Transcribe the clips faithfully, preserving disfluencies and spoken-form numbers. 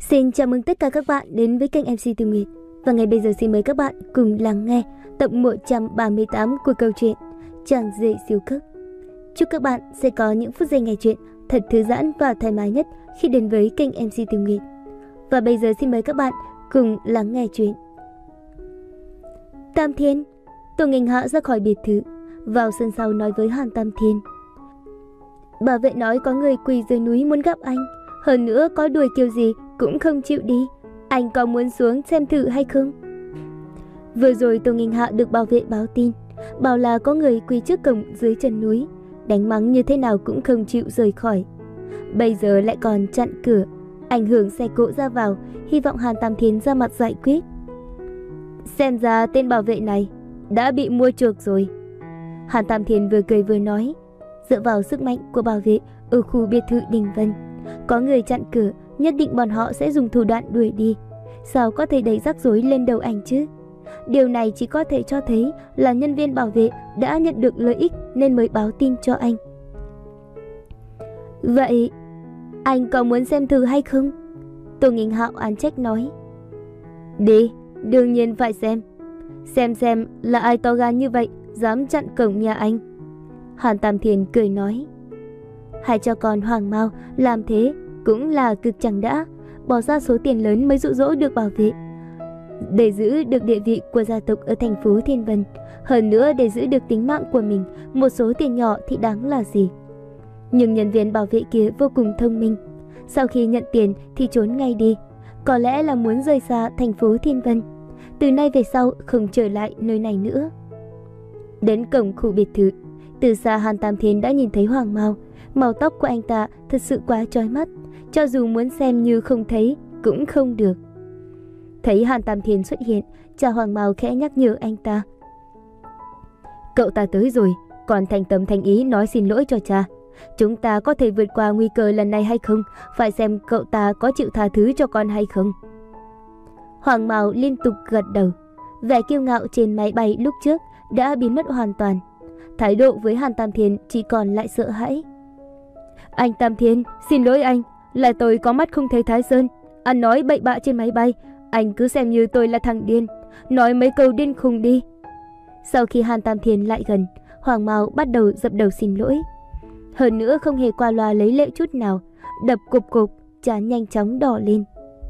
Xin chào mừng tất cả các bạn đến với kênh em xê Tiêu Nguyệt. Và ngay bây giờ xin mời các bạn cùng lắng nghe tập một trăm ba mươi tám của câu chuyện Chàng rể siêu cấp. Chúc các bạn sẽ có những phút giây nghe chuyện thật thư giãn và thoải mái nhất khi đến với kênh em xê Tiêu Nguyệt. Và bây giờ xin mời các bạn cùng lắng nghe chuyện. Tam Thiên. Tô Nghênh Hạ ra khỏi biệt thự, vào sân sau nói với Hàn Tam Thiên. Bảo vệ nói có người quỳ dưới núi muốn gặp anh, hơn nữa có đuổi kiểu gì cũng không chịu đi. Anh có muốn xuống xem thử hay không? Vừa rồi Tô Nghênh Hạ được bảo vệ báo tin, bảo là có người quỳ trước cổng dưới chân núi, đánh mắng như thế nào cũng không chịu rời khỏi. Bây giờ lại còn chặn cửa, ảnh hưởng xe cộ ra vào, hy vọng Hàn Tam Thiên ra mặt giải quyết. Xem ra tên bảo vệ này đã bị mua chuộc rồi. Hàn Tam Thiên vừa cười vừa nói. Dựa vào sức mạnh của bảo vệ ở khu biệt thự Đình Vân, có người chặn cửa, nhất định bọn họ sẽ dùng thủ đoạn đuổi đi. Sao có thể đẩy rắc rối lên đầu anh chứ? Điều này chỉ có thể cho thấy là nhân viên bảo vệ đã nhận được lợi ích nên mới báo tin cho anh. Vậy anh có muốn xem thử hay không? Tô Nghênh Hạo oán trách nói. Đi, đương nhiên phải xem. Xem xem là ai to gan như vậy dám chặn cổng nhà anh. Hàn Tam Thiên cười nói. Hai cho con Hoàng Mao làm thế cũng là cực chẳng đã, bỏ ra số tiền lớn mới dụ dỗ được bảo vệ. Để giữ được địa vị của gia tộc ở thành phố Thiên Vân, hơn nữa để giữ được tính mạng của mình, một số tiền nhỏ thì đáng là gì. Nhưng nhân viên bảo vệ kia vô cùng thông minh, sau khi nhận tiền thì trốn ngay đi, có lẽ là muốn rời xa thành phố Thiên Vân, từ nay về sau không trở lại nơi này nữa. Đến cổng khu biệt thự, từ xa Hàn Tam Thiên đã nhìn thấy Hoàng Mao. Màu tóc của anh ta thật sự quá chói mắt, cho dù muốn xem như không thấy cũng không được. Thấy Hàn Tam Thiên xuất hiện, cha Hoàng Mao khẽ nhắc nhở anh ta. Cậu ta tới rồi, còn thành tâm thành ý nói xin lỗi cho cha. Chúng ta có thể vượt qua nguy cơ lần này hay không, phải xem cậu ta có chịu tha thứ cho con hay không. Hoàng Mao liên tục gật đầu, vẻ kiêu ngạo trên máy bay lúc trước đã biến mất hoàn toàn. Thái độ với Hàn Tam Thiên chỉ còn lại sợ hãi. Anh Tam Thiên, xin lỗi anh, là tôi có mắt không thấy Thái Sơn. Anh nói bậy bạ trên máy bay, anh cứ xem như tôi là thằng điên, nói mấy câu điên khùng đi. Sau khi Hàn Tam Thiên lại gần, Hoàng Mao bắt đầu dập đầu xin lỗi. Hơn nữa không hề qua loa lấy lệ chút nào, đập cục cục, trán nhanh chóng đỏ lên.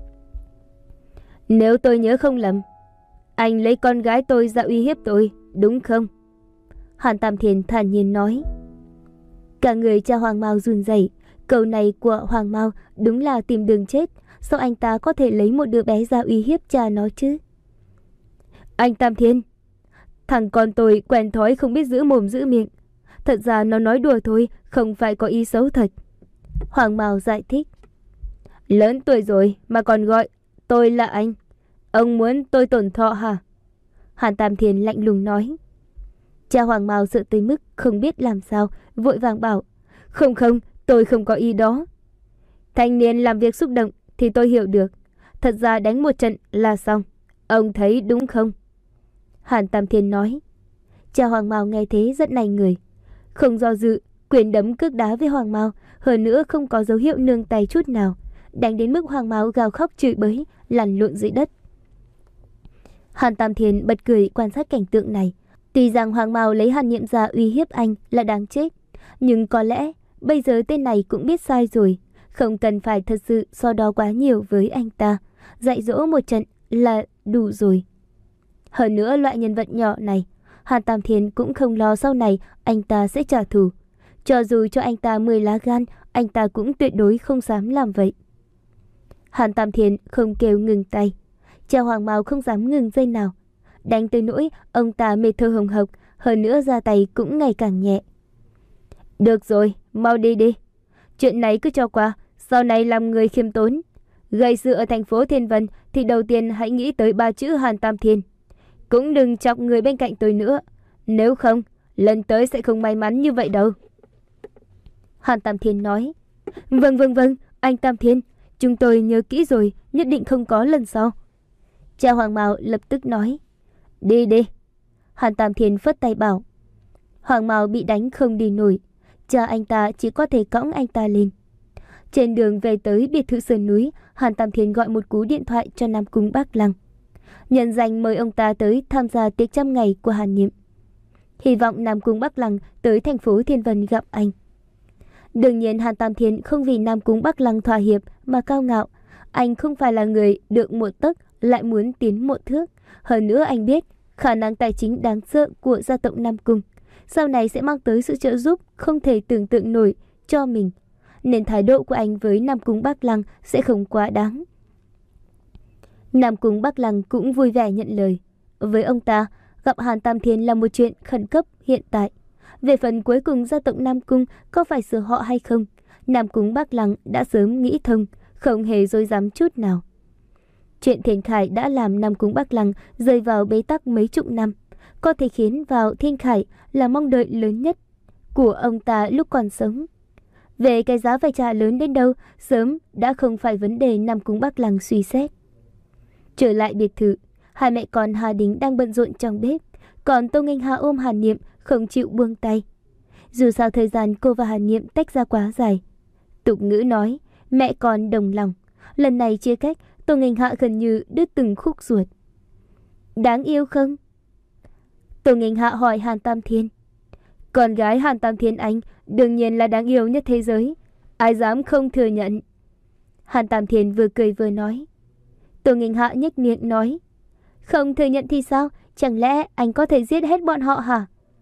Nếu tôi nhớ không lầm, anh lấy con gái tôi ra uy hiếp tôi, đúng không? Hàn Tam Thiên thản nhiên nói. Cả người cha Hoàng Mao run rẩy, câu này của Hoàng Mao đúng là tìm đường chết, sao anh ta có thể lấy một đứa bé ra uy hiếp cha nó chứ? Anh Tam Thiên, thằng con tôi quen thói không biết giữ mồm giữ miệng, thật ra nó nói đùa thôi, không phải có ý xấu thật. Hoàng Mao giải thích. Lớn tuổi rồi mà còn gọi tôi là anh, ông muốn tôi tổn thọ hả? Hàn Tam Thiên lạnh lùng nói. Cha Hoàng Mao sợ tới mức không biết làm sao, vội vàng bảo. Không không, tôi không có ý đó. Thanh niên làm việc xúc động thì tôi hiểu được, thật ra đánh một trận là xong, ông thấy đúng không? Hàn Tam Thiên nói. Cha Hoàng Mao nghe thế rất nảy người, không do dự, quyền đấm cước đá với Hoàng Mao, hơn nữa không có dấu hiệu nương tay chút nào, đánh đến mức Hoàng Mao gào khóc chửi bới, lăn lộn dưới đất. Hàn Tam Thiên bật cười quan sát cảnh tượng này. Tuy rằng Hoàng Mao lấy Hàn Nhiệm ra uy hiếp anh là đáng chết, nhưng có lẽ bây giờ tên này cũng biết sai rồi, không cần phải thật sự so đo quá nhiều với anh ta, dạy dỗ một trận là đủ rồi. Hơn nữa loại nhân vật nhỏ này, Hàn Tam Thiên cũng không lo sau này anh ta sẽ trả thù. Cho dù cho anh ta mười lá gan, anh ta cũng tuyệt đối không dám làm vậy. Hàn Tam Thiên không kêu ngừng tay, cha Hoàng Mao không dám ngừng giây nào. Đánh tới nỗi ông ta mệt thở hồng hộc, hơn nữa ra tay cũng ngày càng nhẹ. Được rồi, mau đi đi. Chuyện này cứ cho qua, sau này làm người khiêm tốn. Gây sự ở thành phố Thiên Vân thì đầu tiên hãy nghĩ tới ba chữ Hàn Tam Thiên. Cũng đừng chọc người bên cạnh tôi nữa, nếu không, lần tới sẽ không may mắn như vậy đâu. Hàn Tam Thiên nói. Vâng vâng vâng, anh Tam Thiên, chúng tôi nhớ kỹ rồi, nhất định không có lần sau. Cha Hoàng Mao lập tức nói. Đi đi. Hàn Tam Thiên phất tay bảo. Hoàng Mao bị đánh không đi nổi, cha anh ta chỉ có thể cõng anh ta lên. Trên đường về tới biệt thự sườn núi, Hàn Tam Thiên gọi một cú điện thoại cho Nam Cung Bắc Lăng, nhận danh mời ông ta tới tham gia tiệc trăm ngày của Hàn Niệm. Hy vọng Nam Cung Bắc Lăng tới thành phố Thiên Vân gặp anh. Đương nhiên Hàn Tam Thiên không vì Nam Cung Bắc Lăng thỏa hiệp mà cao ngạo. Anh không phải là người được một tấc lại muốn tiến một thước. Hơn nữa anh biết khả năng tài chính đáng sợ của gia tộc Nam Cung sau này sẽ mang tới sự trợ giúp không thể tưởng tượng nổi cho mình, nên thái độ của anh với Nam Cung Bắc Lăng sẽ không quá đáng. Nam Cung Bắc Lăng cũng vui vẻ nhận lời. Với ông ta, gặp Hàn Tam Thiên là một chuyện khẩn cấp hiện tại. Về phần cuối cùng gia tộc Nam Cung có phải sửa họ hay không, Nam Cung Bắc Lăng đã sớm nghĩ thông, không hề dối dám chút nào. Chuyện Thiên Khải đã làm Nam Cung Bắc Lăng rơi vào bế tắc mấy chục năm, có thể khiến vào Thiên Khải là mong đợi lớn nhất của ông ta lúc còn sống. Về cái giá phải trả lớn đến đâu, sớm đã không phải vấn đề Nam Cung Bắc Lăng suy xét. Trở lại biệt thự, hai mẹ con Hà Đính đang bận rộn trong bếp, còn Tô Nghênh Hà ôm Hàn Niệm không chịu buông tay. Dù sao thời gian cô và Hàn Niệm tách ra quá dài. Tục ngữ nói, mẹ con đồng lòng. Lần này chia cách, Tô Nghênh Hạ gần như đứt từng khúc ruột. Đáng yêu không? Tô Nghênh Hạ hỏi Hàn Tam Thiên. Con gái Hàn Tam Thiên anh đương nhiên là đáng yêu nhất thế giới. Ai dám không thừa nhận? Hàn Tam Thiên vừa cười vừa nói. Tô Nghênh Hạ nhếch miệng nói. Không thừa nhận thì sao? Chẳng lẽ anh có thể giết hết bọn họ hả?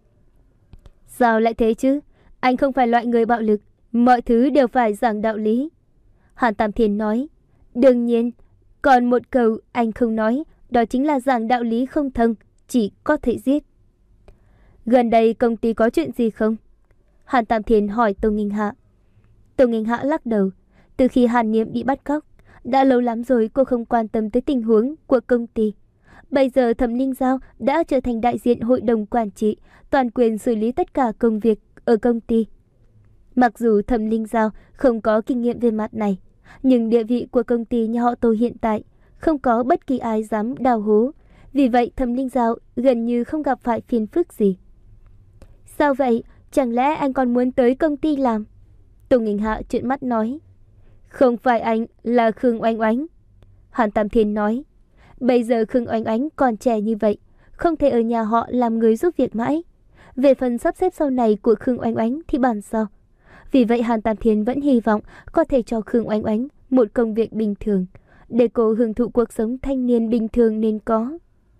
Sao lại thế chứ? Anh không phải loại người bạo lực. Mọi thứ đều phải giảng đạo lý. Hàn Tam Thiên nói. Đương nhiên. Còn một câu anh không nói, đó chính là giảng đạo lý không thông, chỉ có thể giết. Gần đây công ty có chuyện gì không? Hàn Tam Thiên hỏi Tô Nghênh Hạ. Tô Nghênh Hạ lắc đầu. Từ khi Hàn Niệm bị bắt cóc, đã lâu lắm rồi cô không quan tâm tới tình huống của công ty. Bây giờ Thẩm Linh Giao đã trở thành đại diện hội đồng quản trị, toàn quyền xử lý tất cả công việc ở công ty. Mặc dù Thẩm Linh Giao không có kinh nghiệm về mặt này, nhưng địa vị của công ty nhà họ Tô hiện tại không có bất kỳ ai dám đào hố. Vì vậy Thẩm Linh Giao gần như không gặp phải phiền phức gì. Sao vậy? Chẳng lẽ anh còn muốn tới công ty làm? Tô Nghênh Hạ trợn mắt nói. Không phải anh, là Khương Oanh Oánh. Hàn Tam Thiên nói. Bây giờ Khương Oanh Oánh còn trẻ như vậy, không thể ở nhà họ làm người giúp việc mãi. Về phần sắp xếp sau này của Khương Oanh Oánh thì bàn sau. Vì vậy Hàn Tam Thiên vẫn hy vọng có thể cho Khương Oanh Oánh một công việc bình thường, để cô hưởng thụ cuộc sống thanh niên bình thường nên có.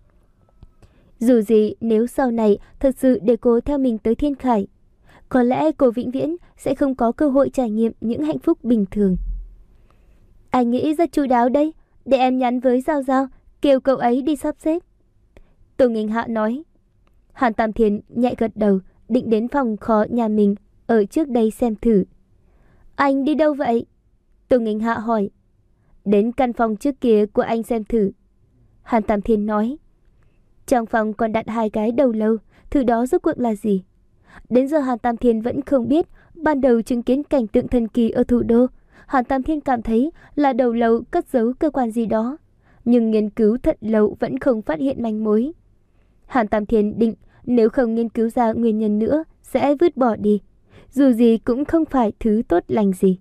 Dù gì, nếu sau này thật sự để cô theo mình tới Thiên Khải, có lẽ cô vĩnh viễn sẽ không có cơ hội trải nghiệm những hạnh phúc bình thường. Anh nghĩ rất chu đáo đây, để em nhắn với Giao Giao, kêu cậu ấy đi sắp xếp. Tô Nghênh Hạ nói. Hàn Tam Thiên nhẹ gật đầu, định đến phòng kho nhà mình ở trước đây xem thử. Anh đi đâu vậy? Tô Nghênh Hạ hỏi. Đến căn phòng trước kia của anh xem thử. Hàn Tam Thiên nói. Trong phòng còn đặt hai cái đầu lâu, thứ đó rốt cuộc là gì? Đến giờ Hàn Tam Thiên vẫn không biết. Ban đầu chứng kiến cảnh tượng thần kỳ ở thủ đô, Hàn Tam Thiên cảm thấy là đầu lâu cất giấu cơ quan gì đó, nhưng nghiên cứu thật lâu vẫn không phát hiện manh mối. Hàn Tam Thiên định nếu không nghiên cứu ra nguyên nhân nữa sẽ vứt bỏ đi, dù gì cũng không phải thứ tốt lành gì.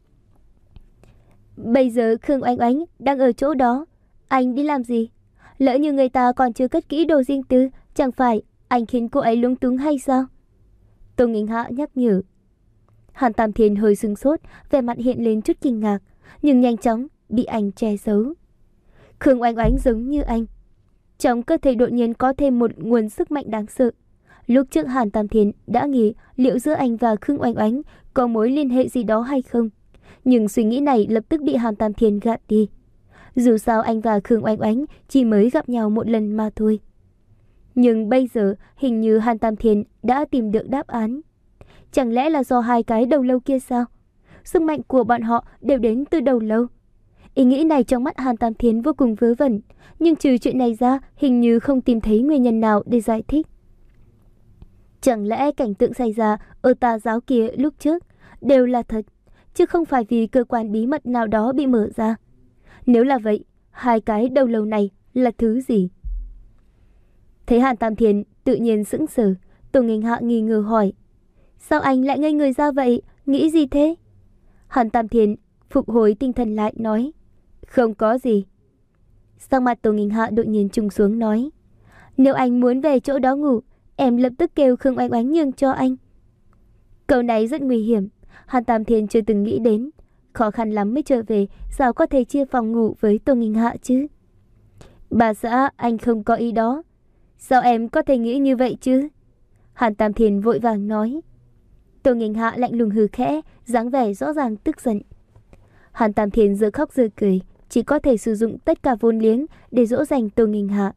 Bây giờ Khương Oanh Oánh đang ở chỗ đó, anh đi làm gì? Lỡ như người ta còn chưa cất kỹ đồ riêng tư, chẳng phải anh khiến cô ấy lúng túng hay sao? Tô Nghênh Hạ nhắc nhở. Hàn Tam Thiên hơi sửng sốt, vẻ mặt hiện lên chút kinh ngạc, nhưng nhanh chóng bị anh che giấu. Khương Oanh Oánh giống như anh, trong cơ thể đột nhiên có thêm một nguồn sức mạnh đáng sợ. Lúc trước Hàn Tam Thiên đã nghĩ liệu giữa anh và Khương Oanh Oánh có mối liên hệ gì đó hay không, nhưng suy nghĩ này lập tức bị Hàn Tam Thiên gạt đi. Dù sao anh và Khương Oanh Oánh chỉ mới gặp nhau một lần mà thôi. Nhưng bây giờ hình như Hàn Tam Thiên đã tìm được đáp án. Chẳng lẽ là do hai cái đầu lâu kia sao? Sức mạnh của bọn họ đều đến từ đầu lâu. Ý nghĩ này trong mắt Hàn Tam Thiên vô cùng vớ vẩn, nhưng trừ chuyện này ra hình như không tìm thấy nguyên nhân nào để giải thích. Chẳng lẽ cảnh tượng xảy ra ở tà giáo kia lúc trước đều là thật, chứ không phải vì cơ quan bí mật nào đó bị mở ra? Nếu là vậy, hai cái đầu lâu này là thứ gì? Thấy Hàn Tam Thiên tự nhiên sững sờ, Tô Nghênh Hạ nghi ngờ hỏi. Sao anh lại ngây người ra vậy? Nghĩ gì thế? Hàn Tam Thiên phục hồi tinh thần lại nói. Không có gì. Sắc mặt Tô Nghinh Hạ đột nhiên trùng xuống nói. Nếu anh muốn về chỗ đó ngủ, em lập tức kêu Khương Oanh Oánh nhường cho anh. Câu này rất nguy hiểm. Hàn Tam Thiên chưa từng nghĩ đến. Khó khăn lắm mới trở về, sao có thể chia phòng ngủ với Tô Nghinh Hạ chứ? Bà xã, anh không có ý đó. Sao em có thể nghĩ như vậy chứ? Hàn Tam Thiên vội vàng nói. Tô Nghinh Hạ lạnh lùng hừ khẽ, dáng vẻ rõ ràng tức giận. Hàn Tam Thiên giờ khóc giờ cười, chỉ có thể sử dụng tất cả vốn liếng để dỗ dành Tô Nghinh Hạ.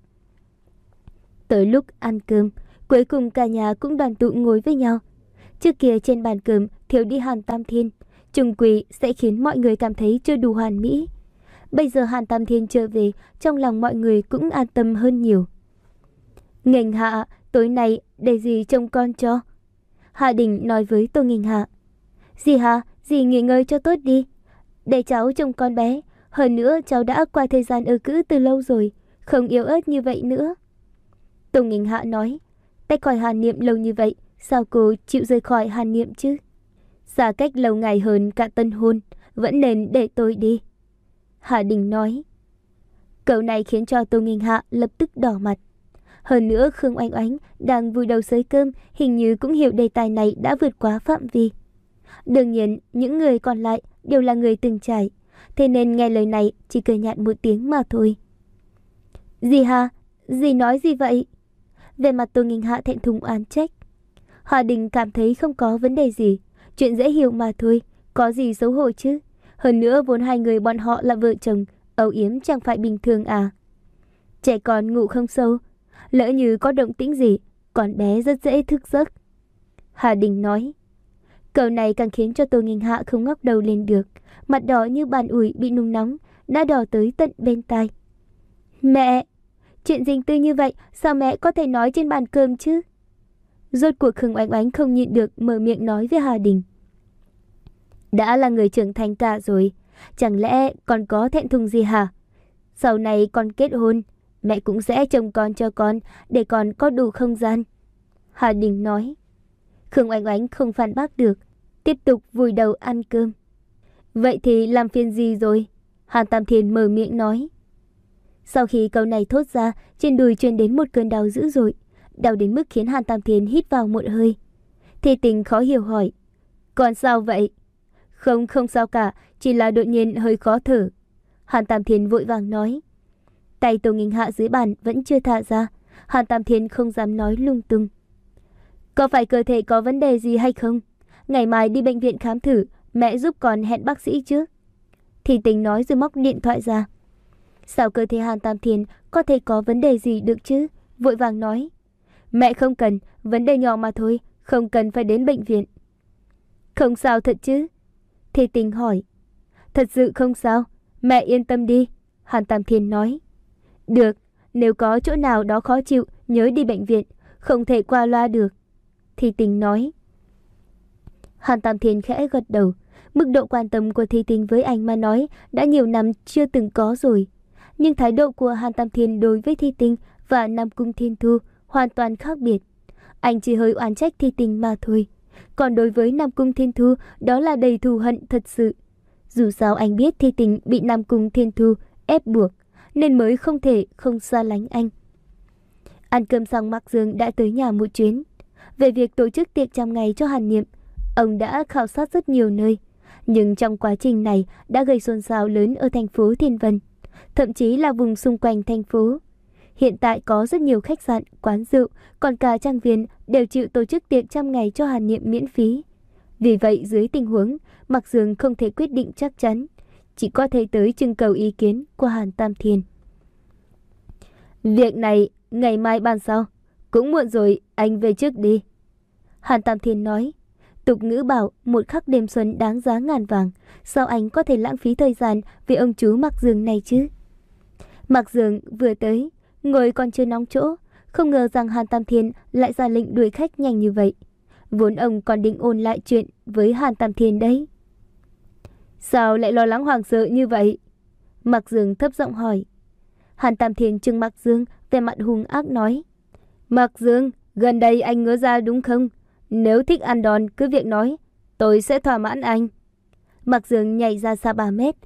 Tới lúc ăn cơm, cuối cùng cả nhà cũng đoàn tụ ngồi với nhau. Trước kia trên bàn cơm thiếu đi Hàn Tam Thiên, trùng quỷ sẽ khiến mọi người cảm thấy chưa đủ hoàn mỹ. Bây giờ Hàn Tam Thiên trở về, trong lòng mọi người cũng an tâm hơn nhiều. Nghênh Hạ, tối nay để dì trông con cho. Hạ Đình nói với Tô Nghinh Hạ. Dì Hạ, dì nghỉ ngơi cho tốt đi. Để cháu trông con bé. Hơn nữa cháu đã qua thời gian ở cữ từ lâu rồi, không yếu ớt như vậy nữa. Tô Nghinh Hạ nói. Tách khỏi Hàn Niệm lâu như vậy, sao cô chịu rời khỏi Hàn Niệm chứ? Xa cách lâu ngày hơn cả tân hôn, vẫn nên để tôi đi. Hạ Đình nói. Câu này khiến cho Tô Nghinh Hạ lập tức đỏ mặt. Hơn nữa Khương Oanh Oánh đang vùi đầu xới cơm, hình như cũng hiểu đề tài này đã vượt quá phạm vi. Đương nhiên những người còn lại đều là người từng trải, thế nên nghe lời này chỉ cười nhạt một tiếng mà thôi. Dì Hà, dì nói gì vậy? Về mặt Tô Nghinh Hạ thẹn thùng oán trách. Hạ Đình cảm thấy không có vấn đề gì, chuyện dễ hiểu mà thôi, có gì xấu hổ chứ. Hơn nữa vốn hai người bọn họ là vợ chồng, âu yếm chẳng phải bình thường à. Trẻ con ngủ không sâu, lỡ như có động tĩnh gì, con bé rất dễ thức giấc. Hà Đình nói. Câu này càng khiến cho Tô Nghinh Hạ không ngóc đầu lên được, mặt đỏ như bàn ủi bị nung nóng, đã đỏ tới tận bên tai. Mẹ, chuyện riêng tư như vậy sao mẹ có thể nói trên bàn cơm chứ? Rốt cuộc Khương Oanh Oánh không nhịn được mở miệng nói với Hà Đình. Đã là người trưởng thành cả rồi, chẳng lẽ còn có thẹn thùng gì hả? Sau này con kết hôn, mẹ cũng sẽ trông con cho con để con có đủ không gian. Hà Đình nói. Khương Oanh Oánh không phản bác được, tiếp tục vùi đầu ăn cơm. Vậy thì làm phiền gì rồi? Hàn Tam Thiên mở miệng nói. Sau khi câu này thốt ra, trên đùi truyền đến một cơn đau dữ dội, đau đến mức khiến Hàn Tam Thiên hít vào một hơi. Thi Tình khó hiểu hỏi. Còn sao vậy? Không, không sao cả, chỉ là đột nhiên hơi khó thở. Hàn Tam Thiên vội vàng nói. Tay Tô Nghinh Hạ dưới bàn vẫn chưa thả ra, Hàn Tam Thiên không dám nói lung tung. Có phải cơ thể có vấn đề gì hay không? Ngày mai đi bệnh viện khám thử, mẹ giúp con hẹn bác sĩ trước. Thì Tình nói rồi móc điện thoại ra. Sao cơ thể Hàn Tam Thiên có thể có vấn đề gì được chứ? Vội vàng nói. Mẹ không cần, vấn đề nhỏ mà thôi, không cần phải đến bệnh viện. Không sao thật chứ? Thì Tình hỏi. Thật sự không sao, mẹ yên tâm đi. Hàn Tam Thiên nói. Được, nếu có chỗ nào đó khó chịu, nhớ đi bệnh viện, không thể qua loa được. Thi Tình nói. Hàn Tam Thiên khẽ gật đầu. Mức độ quan tâm của Thi Tình với anh mà nói đã nhiều năm chưa từng có rồi. Nhưng thái độ của Hàn Tam Thiên đối với Thi Tình và Nam Cung Thiên Thu hoàn toàn khác biệt. Anh chỉ hơi oán trách Thi Tình mà thôi. Còn đối với Nam Cung Thiên Thu, đó là đầy thù hận thật sự. Dù sao anh biết Thi Tình bị Nam Cung Thiên Thu ép buộc, nên mới không thể không xa lánh anh. Ăn cơm xong, Mạc Dương đã tới nhà một chuyến. Về việc tổ chức tiệc trăm ngày cho Hàn Niệm, ông đã khảo sát rất nhiều nơi. Nhưng trong quá trình này đã gây xôn xao lớn ở thành phố Thiên Vân, thậm chí là vùng xung quanh thành phố. Hiện tại có rất nhiều khách sạn, quán rượu, còn cả trang viên đều chịu tổ chức tiệc trăm ngày cho Hàn Niệm miễn phí. Vì vậy dưới tình huống, Mạc Dương không thể quyết định chắc chắn, chỉ có thể tới trưng cầu ý kiến của Hàn Tam Thiên. Việc này ngày mai bàn sau, cũng muộn rồi, anh về trước đi. Hàn Tam Thiên nói. Tục ngữ bảo một khắc đêm xuân đáng giá ngàn vàng, sao anh có thể lãng phí thời gian vì ông chú Mạc Dương này chứ? Mạc Dương vừa tới, ngồi còn chưa nóng chỗ, không ngờ rằng Hàn Tam Thiên lại ra lệnh đuổi khách nhanh như vậy. Vốn ông còn định ôn lại chuyện với Hàn Tam Thiên đấy. Sao lại lo lắng hoảng sợ như vậy? Mạc Dương thấp giọng hỏi. Hàn Tam Thiên trừng Mạc Dương, vẻ mặt hung ác nói. Mạc Dương, gần đây anh ngứa ra đúng không? Nếu thích ăn đòn cứ việc nói, tôi sẽ thỏa mãn anh. Mạc Dương nhảy ra xa ba mét,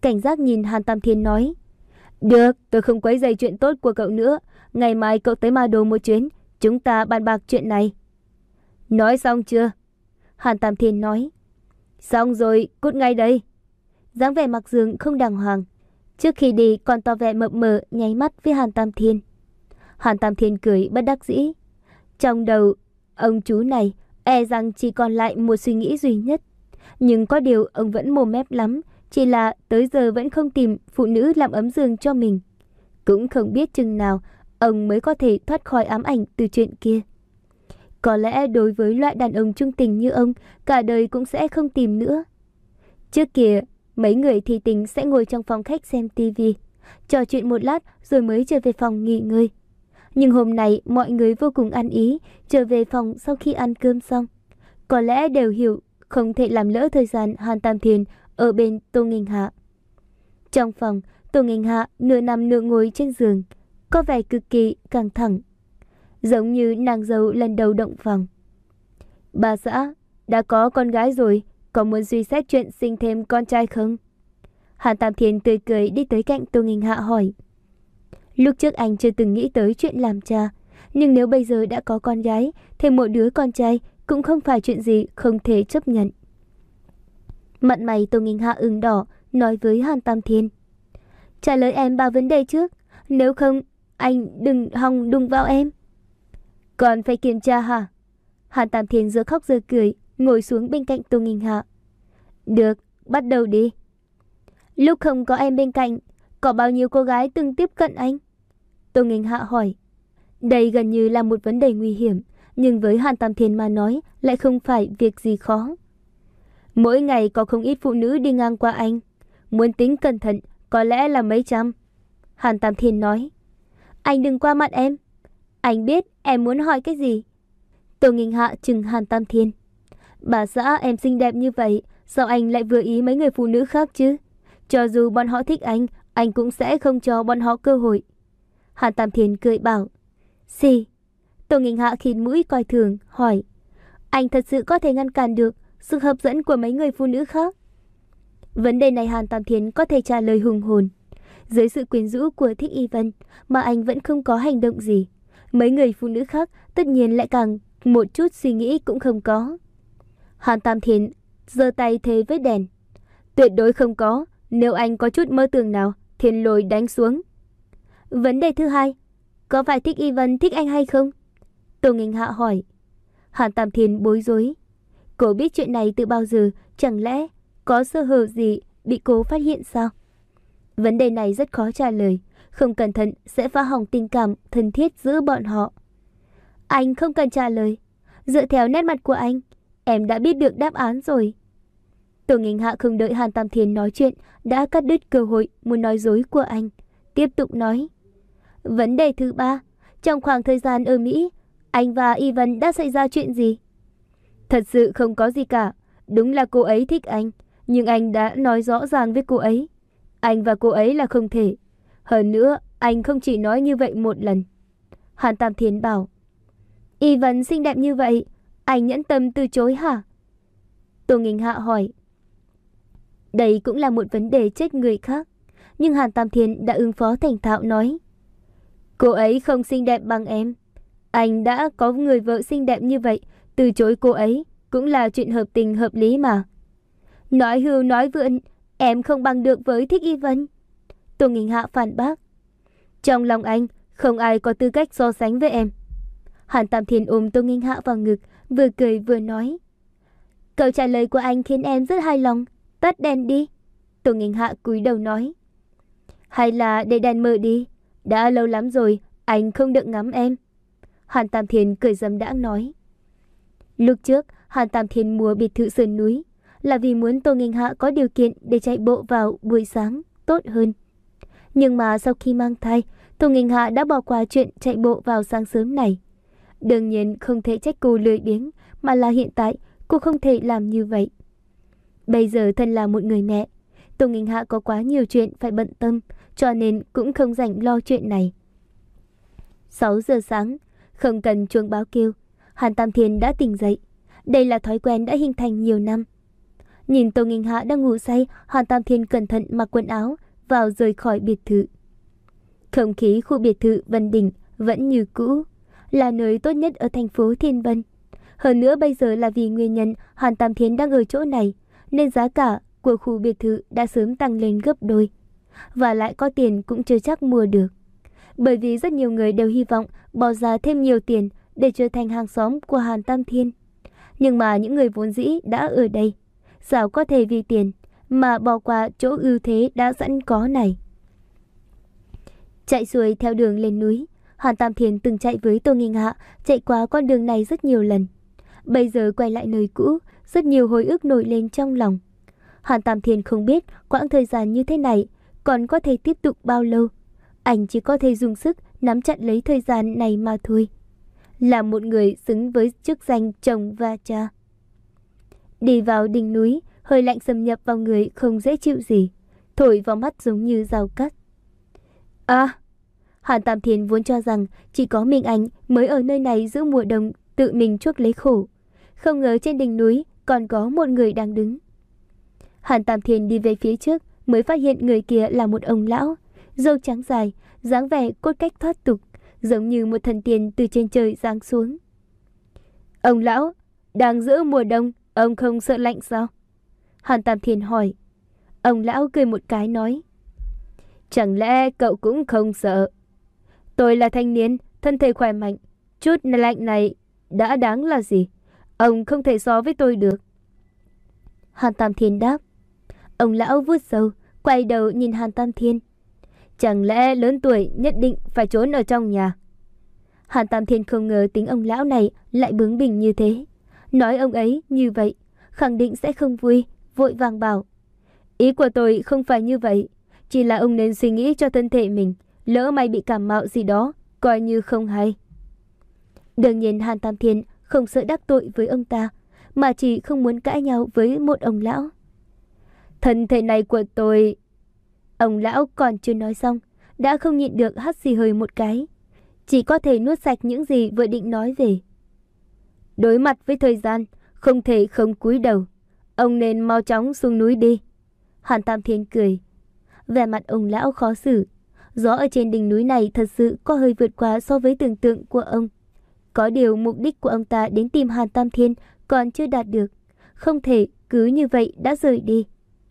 cảnh giác nhìn Hàn Tam Thiên nói. Được, tôi không quấy rầy chuyện tốt của cậu nữa. Ngày mai cậu tới Ma Đô một chuyến, chúng ta bàn bạc chuyện này. Nói xong chưa? Hàn Tam Thiên nói. Xong rồi, cút ngay đây. Dáng vẻ Mặc Dương không đàng hoàng. Trước khi đi còn tỏ vẻ mập mờ nháy mắt với Hàn Tam Thiên. Hàn Tam Thiên cười bất đắc dĩ. Trong đầu ông chú này e rằng chỉ còn lại một suy nghĩ duy nhất. Nhưng có điều ông vẫn mồm mép lắm, chỉ là tới giờ vẫn không tìm phụ nữ làm ấm giường cho mình. Cũng không biết chừng nào ông mới có thể thoát khỏi ám ảnh từ chuyện kia. Có lẽ đối với loại đàn ông trung tình như ông, cả đời cũng sẽ không tìm nữa. Trước kia, mấy người thì tình sẽ ngồi trong phòng khách xem tivi, trò chuyện một lát rồi mới trở về phòng nghỉ ngơi. Nhưng hôm nay mọi người vô cùng ăn ý, trở về phòng sau khi ăn cơm xong. Có lẽ đều hiểu không thể làm lỡ thời gian Hàn Tam Thiên ở bên Tô Nghênh Hạ. Trong phòng, Tô Nghênh Hạ nửa nằm nửa ngồi trên giường, có vẻ cực kỳ căng thẳng, giống như nàng dâu lần đầu động phòng. Bà xã, đã có con gái rồi, có muốn suy xét chuyện sinh thêm con trai không? Hàn Tam Thiên tươi cười đi tới cạnh Tô Nghênh Hạ hỏi. Lúc trước anh chưa từng nghĩ tới chuyện làm cha, nhưng nếu bây giờ đã có con gái, thì một đứa con trai cũng không phải chuyện gì không thể chấp nhận. Mặt mày Tô Nghênh Hạ ửng đỏ, nói với Hàn Tam Thiên. Trả lời em ba vấn đề trước, nếu không anh đừng hòng đụng vào em. Còn phải kiểm tra hả? Hàn Tam Thiên giờ khóc giờ cười, ngồi xuống bên cạnh Tô Nghênh Hạ. Được, bắt đầu đi. Lúc không có em bên cạnh, có bao nhiêu cô gái từng tiếp cận anh? Tô Nghênh Hạ hỏi. Đây gần như là một vấn đề nguy hiểm, nhưng với Hàn Tam Thiên mà nói lại không phải việc gì khó. Mỗi ngày có không ít phụ nữ đi ngang qua anh. Muốn tính cẩn thận, có lẽ là mấy trăm. Hàn Tam Thiên nói. Anh đừng qua mặt em. Anh biết em muốn hỏi cái gì. Tô Nghênh Hạ trừng Hàn Tam Thiên. Bà xã em xinh đẹp như vậy, sao anh lại vừa ý mấy người phụ nữ khác chứ? Cho dù bọn họ thích anh, anh cũng sẽ không cho bọn họ cơ hội. Hàn Tam Thiên cười bảo. Xì. Tô Nghênh Hạ khịt mũi coi thường, hỏi. Anh thật sự có thể ngăn cản được sức hấp dẫn của mấy người phụ nữ khác? Vấn đề này Hàn Tam Thiên có thể trả lời hùng hồn. Dưới sự quyến rũ của Thích Y Vân mà anh vẫn không có hành động gì. Mấy người phụ nữ khác tất nhiên lại càng một chút suy nghĩ cũng không có. Hàn Tam Thiên giơ tay thế với đèn. Tuyệt đối không có, nếu anh có chút mơ tưởng nào, Thiên Lôi đánh xuống. Vấn đề thứ hai, có phải Thích Y Vân thích anh hay không? Tô Nghênh Hạ hỏi. Hàn Tam Thiên bối rối. Cô biết chuyện này từ bao giờ, chẳng lẽ có sơ hở gì bị cô phát hiện sao? Vấn đề này rất khó trả lời, không cẩn thận sẽ phá hỏng tình cảm thân thiết giữa bọn họ. Anh không cần trả lời, dựa theo nét mặt của anh, em đã biết được đáp án rồi. Tô Nghênh Hạ không đợi Hàn Tam Thiên nói chuyện, đã cắt đứt cơ hội muốn nói dối của anh, tiếp tục nói. Vấn đề thứ ba, trong khoảng thời gian ở Mỹ, anh và Y Vân đã xảy ra chuyện gì? Thật sự không có gì cả, đúng là cô ấy thích anh, nhưng anh đã nói rõ ràng với cô ấy. Anh và cô ấy là không thể. Hơn nữa, anh không chỉ nói như vậy một lần. Hàn Tam Thiên bảo. Y Vân xinh đẹp như vậy, anh nhẫn tâm từ chối hả? Tô Nghênh Hạ hỏi. Đây cũng là một vấn đề chết người khác, nhưng Hàn Tam Thiên đã ứng phó thành thạo nói. Cô ấy không xinh đẹp bằng em. Anh đã có người vợ xinh đẹp như vậy, từ chối cô ấy cũng là chuyện hợp tình hợp lý mà. Nói hưu nói vượn, em không bằng được với Thích Y Vân. Tô Nghênh Hạ phản bác. Trong lòng anh, không ai có tư cách so sánh với em. Hàn Tam Thiên ôm Tô Nghênh Hạ vào ngực, vừa cười vừa nói. Câu trả lời của anh khiến em rất hài lòng. Tắt đèn đi. Tô Nghênh Hạ cúi đầu nói. Hay là để đèn mở đi, đã lâu lắm rồi anh không được ngắm em. Hàn Tam Thiên cười dâm đãng nói. Lúc trước Hàn Tam Thiên mua biệt thự sườn núi là vì muốn Tô Nghênh Hạ có điều kiện để chạy bộ vào buổi sáng tốt hơn. Nhưng mà sau khi mang thai, Tô Nghênh Hạ đã bỏ qua chuyện chạy bộ vào sáng sớm này. Đương nhiên không thể trách cô lười biếng, mà là hiện tại cô không thể làm như vậy. Bây giờ thân là một người mẹ, Tô Nghênh Hạ có quá nhiều chuyện phải bận tâm, cho nên cũng không rảnh lo chuyện này. sáu giờ sáng, không cần chuông báo kêu, Hàn Tam Thiên đã tỉnh dậy. Đây là thói quen đã hình thành nhiều năm. Nhìn Tô Nghinh Hạ đang ngủ say, Hàn Tam Thiên cẩn thận mặc quần áo, vào rời khỏi biệt thự. Không khí khu biệt thự Vân Đình vẫn như cũ, là nơi tốt nhất ở thành phố Thiên Vân. Hơn nữa bây giờ là vì nguyên nhân Hàn Tam Thiên đang ở chỗ này, nên giá cả của khu biệt thự đã sớm tăng lên gấp đôi. Và lại có tiền cũng chưa chắc mua được. Bởi vì rất nhiều người đều hy vọng bỏ ra thêm nhiều tiền để trở thành hàng xóm của Hàn Tam Thiên. Nhưng mà những người vốn dĩ đã ở đây, sao có thể vì tiền mà bỏ qua chỗ ưu thế đã sẵn có này. Chạy xuôi theo đường lên núi, Hàn Tam Thiên từng chạy với Tô Nghinh Hạ, chạy qua con đường này rất nhiều lần. Bây giờ quay lại nơi cũ, rất nhiều hồi ức nổi lên trong lòng. Hàn Tam Thiên không biết quãng thời gian như thế này còn có thể tiếp tục bao lâu. Anh chỉ có thể dùng sức nắm chặt lấy thời gian này mà thôi. Là một người xứng với chức danh chồng và cha. Đi vào đỉnh núi, hơi lạnh xâm nhập vào người không dễ chịu gì, thổi vào mắt giống như dao cắt. À, Hàn Tam Thiên vốn cho rằng chỉ có mình anh mới ở nơi này giữa mùa đông tự mình chuốc lấy khổ. Không ngờ trên đỉnh núi còn có một người đang đứng. Hàn Tam Thiên đi về phía trước mới phát hiện người kia là một ông lão, râu trắng dài, dáng vẻ cốt cách thoát tục, giống như một thần tiên từ trên trời giáng xuống. Ông lão, đang giữa mùa đông, ông không sợ lạnh sao? Hàn Tam Thiên hỏi. Ông lão cười một cái nói. Chẳng lẽ cậu cũng không sợ? Tôi là thanh niên, thân thể khỏe mạnh, chút lạnh này đã đáng là gì? Ông không thể so với tôi được. Hàn Tam Thiên đáp. Ông lão vuốt râu, quay đầu nhìn Hàn Tam Thiên. Chẳng lẽ lớn tuổi nhất định phải trốn ở trong nhà? Hàn Tam Thiên không ngờ tính ông lão này lại bướng bỉnh như thế. Nói ông ấy như vậy, khẳng định sẽ không vui, vội vàng bảo. Ý của tôi không phải như vậy, chỉ là ông nên suy nghĩ cho thân thể mình, lỡ may bị cảm mạo gì đó, coi như không hay. Đương nhiên Hàn Tam Thiên không sợ đắc tội với ông ta, mà chỉ không muốn cãi nhau với một ông lão. Thân thể này của tôi... Ông lão còn chưa nói xong, đã không nhịn được hắt xì hơi một cái. Chỉ có thể nuốt sạch những gì vừa định nói về. Đối mặt với thời gian, không thể không cúi đầu. Ông nên mau chóng xuống núi đi. Hàn Tam Thiên cười. Vẻ mặt ông lão khó xử. Gió ở trên đỉnh núi này thật sự có hơi vượt quá so với tưởng tượng của ông. Có điều mục đích của ông ta đến tìm Hàn Tam Thiên còn chưa đạt được. Không thể cứ như vậy đã rời đi.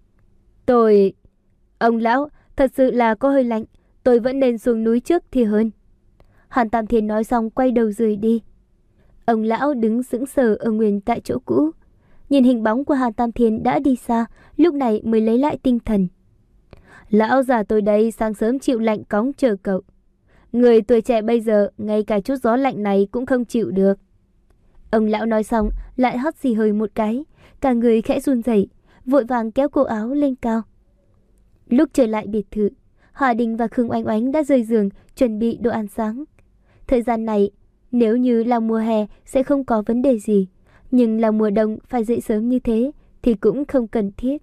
Tôi... Ông lão, thật sự là có hơi lạnh. Tôi vẫn nên xuống núi trước thì hơn. Hàn Tam Thiên nói xong quay đầu rời đi. Ông lão đứng sững sờ ở nguyên tại chỗ cũ. Nhìn hình bóng của Hàn Tam Thiên đã đi xa, lúc này mới lấy lại tinh thần. Lão già tôi đây sáng sớm chịu lạnh cóng chờ cậu. Người tuổi trẻ bây giờ ngay cả chút gió lạnh này cũng không chịu được. Ông lão nói xong lại hắt xì hơi một cái, cả người khẽ run rẩy, vội vàng kéo cổ áo lên cao. Lúc trở lại biệt thự, Hà Đình và Khương Oanh Oanh đã rời giường chuẩn bị đồ ăn sáng. Thời gian này, nếu như là mùa hè sẽ không có vấn đề gì, nhưng là mùa đông phải dậy sớm như thế thì cũng không cần thiết.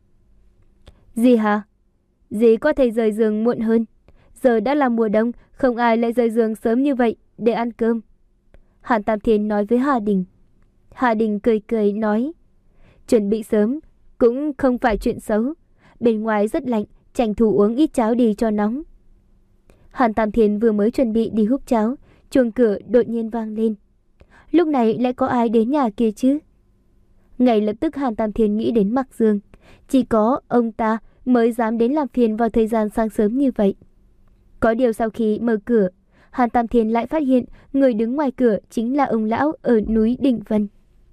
Gì hả? Dì có thể rời giường muộn hơn. Giờ đã là mùa đông, không ai lại rời giường sớm như vậy để ăn cơm. Hàn Tam Thiên nói với Hà Đình. Hà Đình cười cười nói. Chuẩn bị sớm cũng không phải chuyện xấu. Bên ngoài rất lạnh, tranh thủ uống ít cháo đi cho nóng. Hàn Tam Thiên vừa mới chuẩn bị đi húp cháo, chuông cửa đột nhiên vang lên. Lúc này lại có ai đến nhà kia chứ? Ngay lập tức Hàn Tam Thiên nghĩ đến Mạc Dương. Chỉ có ông ta mới dám đến làm phiền vào thời gian sáng sớm như vậy. Có điều sau khi mở cửa, Hàn Tam Thiên lại phát hiện người đứng ngoài cửa chính là ông lão ở núi Đỉnh Vân.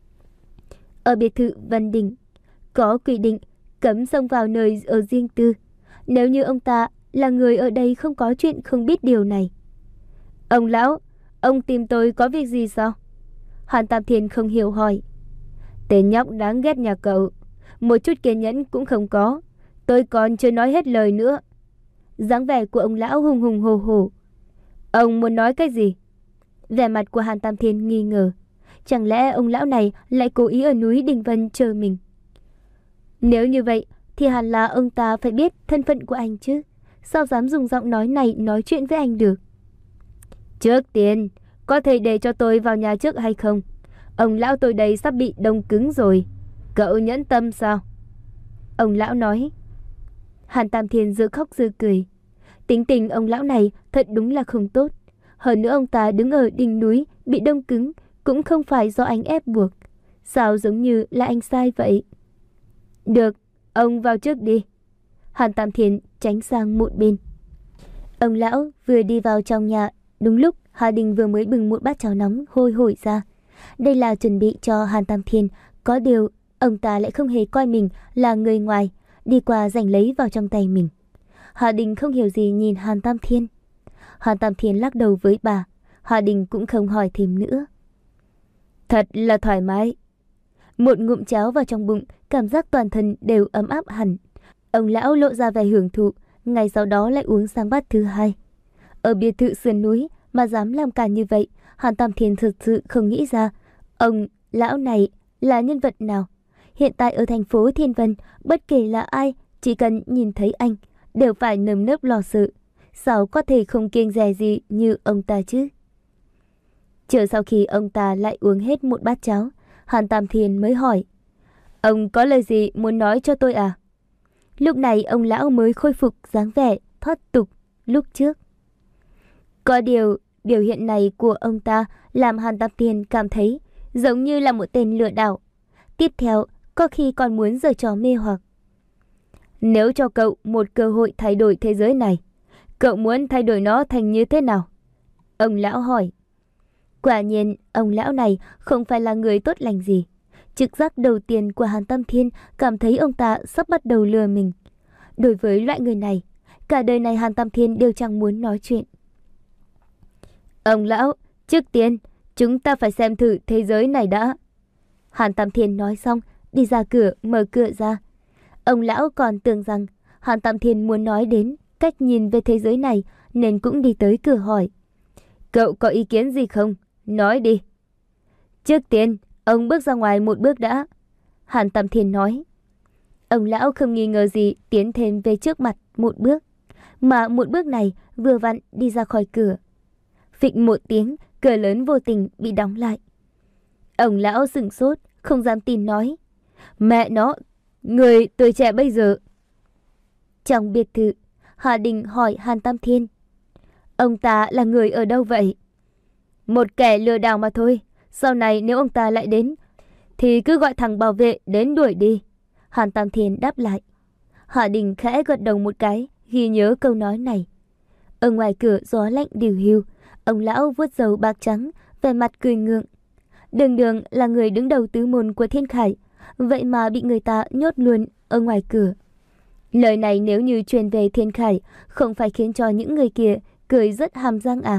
Ở biệt thự Vân Đình, có quy định cấm xông vào nơi ở riêng tư. Nếu như ông ta là người ở đây không có chuyện không biết điều này. Ông lão, ông tìm tôi có việc gì sao? Hàn Tam Thiên không hiểu hỏi. Tên nhóc đáng ghét nhà cậu, một chút kiên nhẫn cũng không có. Tôi còn chưa nói hết lời nữa. Dáng vẻ của ông lão hùng hùng hồ hồ. Ông muốn nói cái gì? Vẻ mặt của Hàn Tam Thiên nghi ngờ. Chẳng lẽ ông lão này lại cố ý ở núi Đình Vân chờ mình? Nếu như vậy thì hẳn là ông ta phải biết thân phận của anh chứ. Sao dám dùng giọng nói này nói chuyện với anh được? Trước tiên, có thể để cho tôi vào nhà trước hay không? Ông lão tôi đây sắp bị đông cứng rồi. Cậu nhẫn tâm sao? Ông lão nói. Hàn Tam Thiên giữa khóc giữa cười. Tính tình ông lão này thật đúng là không tốt. Hơn nữa ông ta đứng ở đỉnh núi bị đông cứng cũng không phải do anh ép buộc. Sao giống như là anh sai vậy? Được, ông vào trước đi. Hàn Tam Thiên tránh sang một bên. Ông lão vừa đi vào trong nhà, đúng lúc Hà Đình vừa mới bưng một bát cháo nóng hôi hổi ra. Đây là chuẩn bị cho Hàn Tam Thiên, có điều ông ta lại không hề coi mình là người ngoài, đi qua giành lấy vào trong tay mình. Hà Đình không hiểu gì nhìn Hàn Tam Thiên. Hàn Tam Thiên lắc đầu với bà, Hà Đình cũng không hỏi thêm nữa. Thật là thoải mái. Một ngụm cháo vào trong bụng, cảm giác toàn thân đều ấm áp hẳn. Ông lão lộ ra vẻ hưởng thụ, ngày sau đó lại uống sang bát thứ hai. Ở biệt thự sườn núi mà dám làm cả như vậy, Hàn Tam Thiên thực sự không nghĩ ra ông lão này là nhân vật nào. Hiện tại ở thành phố Thiên Vân, bất kể là ai, chỉ cần nhìn thấy anh đều phải nơm nớp lo sợ. Sao có thể không kiêng dè gì như ông ta chứ? Chờ sau khi ông ta lại uống hết một bát cháo, Hàn Tam Thiên mới hỏi: Ông có lời gì muốn nói cho tôi à? Lúc này ông lão mới khôi phục dáng vẻ thoát tục lúc trước. Có điều, biểu hiện này của ông ta làm Hàn Tam Thiên cảm thấy giống như là một tên lừa đảo. Tiếp theo, có khi còn muốn giở trò mê hoặc. Nếu cho cậu một cơ hội thay đổi thế giới này, cậu muốn thay đổi nó thành như thế nào? Ông lão hỏi. Quả nhiên, ông lão này không phải là người tốt lành gì. Trực giác đầu tiên của Hàn Tam Thiên cảm thấy ông ta sắp bắt đầu lừa mình. Đối với loại người này, cả đời này Hàn Tam Thiên đều chẳng muốn nói chuyện. Ông lão, trước tiên, chúng ta phải xem thử thế giới này đã. Hàn Tam Thiên nói xong, đi ra cửa, mở cửa ra. Ông lão còn tưởng rằng Hàn Tam Thiên muốn nói đến cách nhìn về thế giới này, nên cũng đi tới cửa hỏi. Cậu có ý kiến gì không? Nói đi. Trước tiên, ông bước ra ngoài một bước đã. Hàn Tam Thiên nói. Ông lão không nghi ngờ gì tiến thêm về trước mặt một bước. Mà một bước này vừa vặn đi ra khỏi cửa. Phịch một tiếng, cửa lớn vô tình bị đóng lại. Ông lão sửng sốt, không dám tin nói. Mẹ nó, người tuổi trẻ bây giờ. Trong biệt thự, Hà Đình hỏi Hàn Tam Thiên. Ông ta là người ở đâu vậy? Một kẻ lừa đảo mà thôi. Sau này nếu ông ta lại đến, thì cứ gọi thằng bảo vệ đến đuổi đi. Hàn Tam Thiên đáp lại. Hà Đình khẽ gật đầu một cái, ghi nhớ câu nói này. Ở ngoài cửa gió lạnh điều hiu, ông lão vuốt râu bạc trắng, vẻ mặt cười ngượng. Đường Đường là người đứng đầu tứ môn của Thiên Khải, vậy mà bị người ta nhốt luôn ở ngoài cửa. Lời này nếu như truyền về Thiên Khải, không phải khiến cho những người kia cười rất hàm răng à?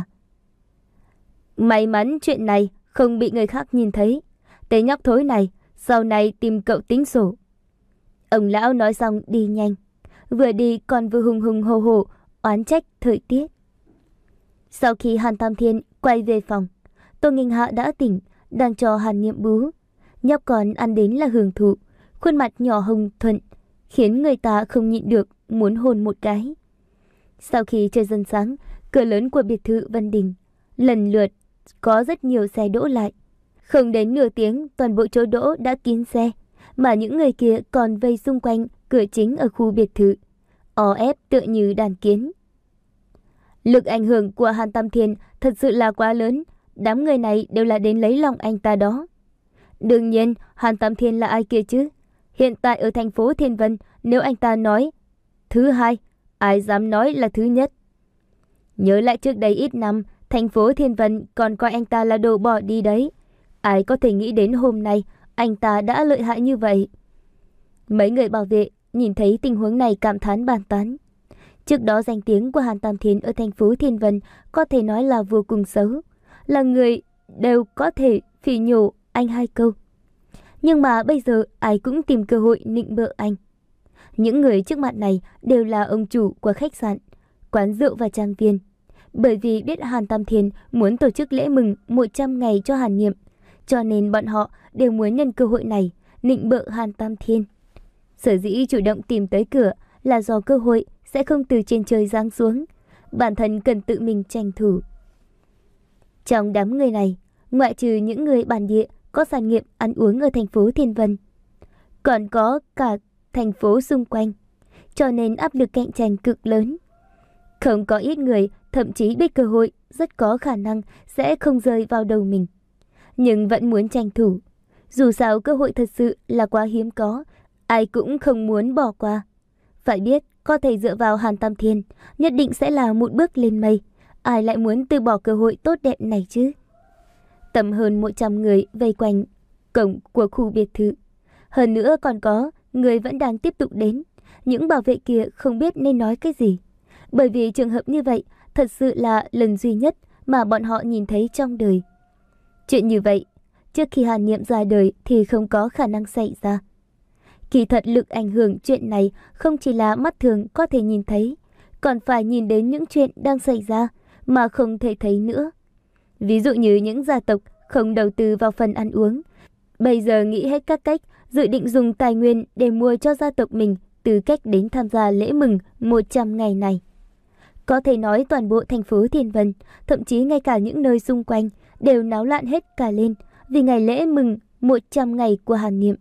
May mắn chuyện này không bị người khác nhìn thấy. Tên nhóc thối này, sau này tìm cậu tính sổ. Ông lão nói xong đi nhanh. Vừa đi còn vừa hùng hùng hồ hồ, oán trách thời tiết. Sau khi Hàn Tam Thiên quay về phòng, Tô Nghinh Hạ đã tỉnh, đang cho Hàn Niệm bú. Nhóc còn ăn đến là hưởng thụ, khuôn mặt nhỏ hồng thuận, khiến người ta không nhịn được muốn hôn một cái. Sau khi trời dần sáng, cửa lớn của biệt thự Vân Đình lần lượt có rất nhiều xe đỗ lại. Không đến nửa tiếng, toàn bộ chỗ đỗ đã kín xe, mà những người kia còn vây xung quanh cửa chính ở khu biệt thự, o ép tựa như đàn kiến. Lực ảnh hưởng của Hàn Tam Thiên thật sự là quá lớn, đám người này đều là đến lấy lòng anh ta đó. Đương nhiên, Hàn Tam Thiên là ai kia chứ? Hiện tại ở thành phố Thiên Vân, nếu anh ta nói thứ hai, ai dám nói là thứ nhất? Nhớ lại trước đây ít năm, thành phố Thiên Vân còn coi anh ta là đồ bỏ đi đấy. Ai có thể nghĩ đến hôm nay anh ta đã lợi hại như vậy? Mấy người bảo vệ nhìn thấy tình huống này cảm thán bàn tán. Trước đó danh tiếng của Hàn Tam Thiên ở thành phố Thiên Vân có thể nói là vô cùng xấu, là người đều có thể phỉ nhổ anh hai câu. Nhưng mà bây giờ ai cũng tìm cơ hội nịnh bợ anh. Những người trước mặt này đều là ông chủ của khách sạn, quán rượu và trang viên. Bởi vì biết Hàn Tam Thiên muốn tổ chức lễ mừng một trăm ngày cho Hàn Niệm, cho nên bọn họ đều muốn nhân cơ hội này nịnh bợ Hàn Tam Thiên. Sở dĩ chủ động tìm tới cửa là do cơ hội sẽ không từ trên trời giáng xuống, bản thân cần tự mình tranh thủ. Trong đám người này, ngoại trừ những người bản địa có sản nghiệp ăn uống ở thành phố Thiên Vân, còn có cả thành phố xung quanh, cho nên áp lực cạnh tranh cực lớn. Không có ít người thậm chí biết cơ hội rất có khả năng sẽ không rơi vào đầu mình, nhưng vẫn muốn tranh thủ. Dù sao cơ hội thật sự là quá hiếm có, ai cũng không muốn bỏ qua. Phải biết, có thể dựa vào Hàn Tam Thiên, nhất định sẽ là một bước lên mây. Ai lại muốn từ bỏ cơ hội tốt đẹp này chứ? Tầm hơn một trăm người vây quanh cổng của khu biệt thự. Hơn nữa còn có người vẫn đang tiếp tục đến. Những bảo vệ kia không biết nên nói cái gì. Bởi vì trường hợp như vậy thật sự là lần duy nhất mà bọn họ nhìn thấy trong đời. Chuyện như vậy, trước khi Hàn Niệm ra đời thì không có khả năng xảy ra. Kỳ thật lực ảnh hưởng chuyện này không chỉ là mắt thường có thể nhìn thấy, còn phải nhìn đến những chuyện đang xảy ra mà không thể thấy nữa. Ví dụ như những gia tộc không đầu tư vào phần ăn uống, bây giờ nghĩ hết các cách, dự định dùng tài nguyên để mua cho gia tộc mình tư cách đến tham gia lễ mừng một trăm ngày này. Có thể nói toàn bộ thành phố Thiên Vân, thậm chí ngay cả những nơi xung quanh đều náo loạn hết cả lên vì ngày lễ mừng một trăm ngày của Hàn Niệm.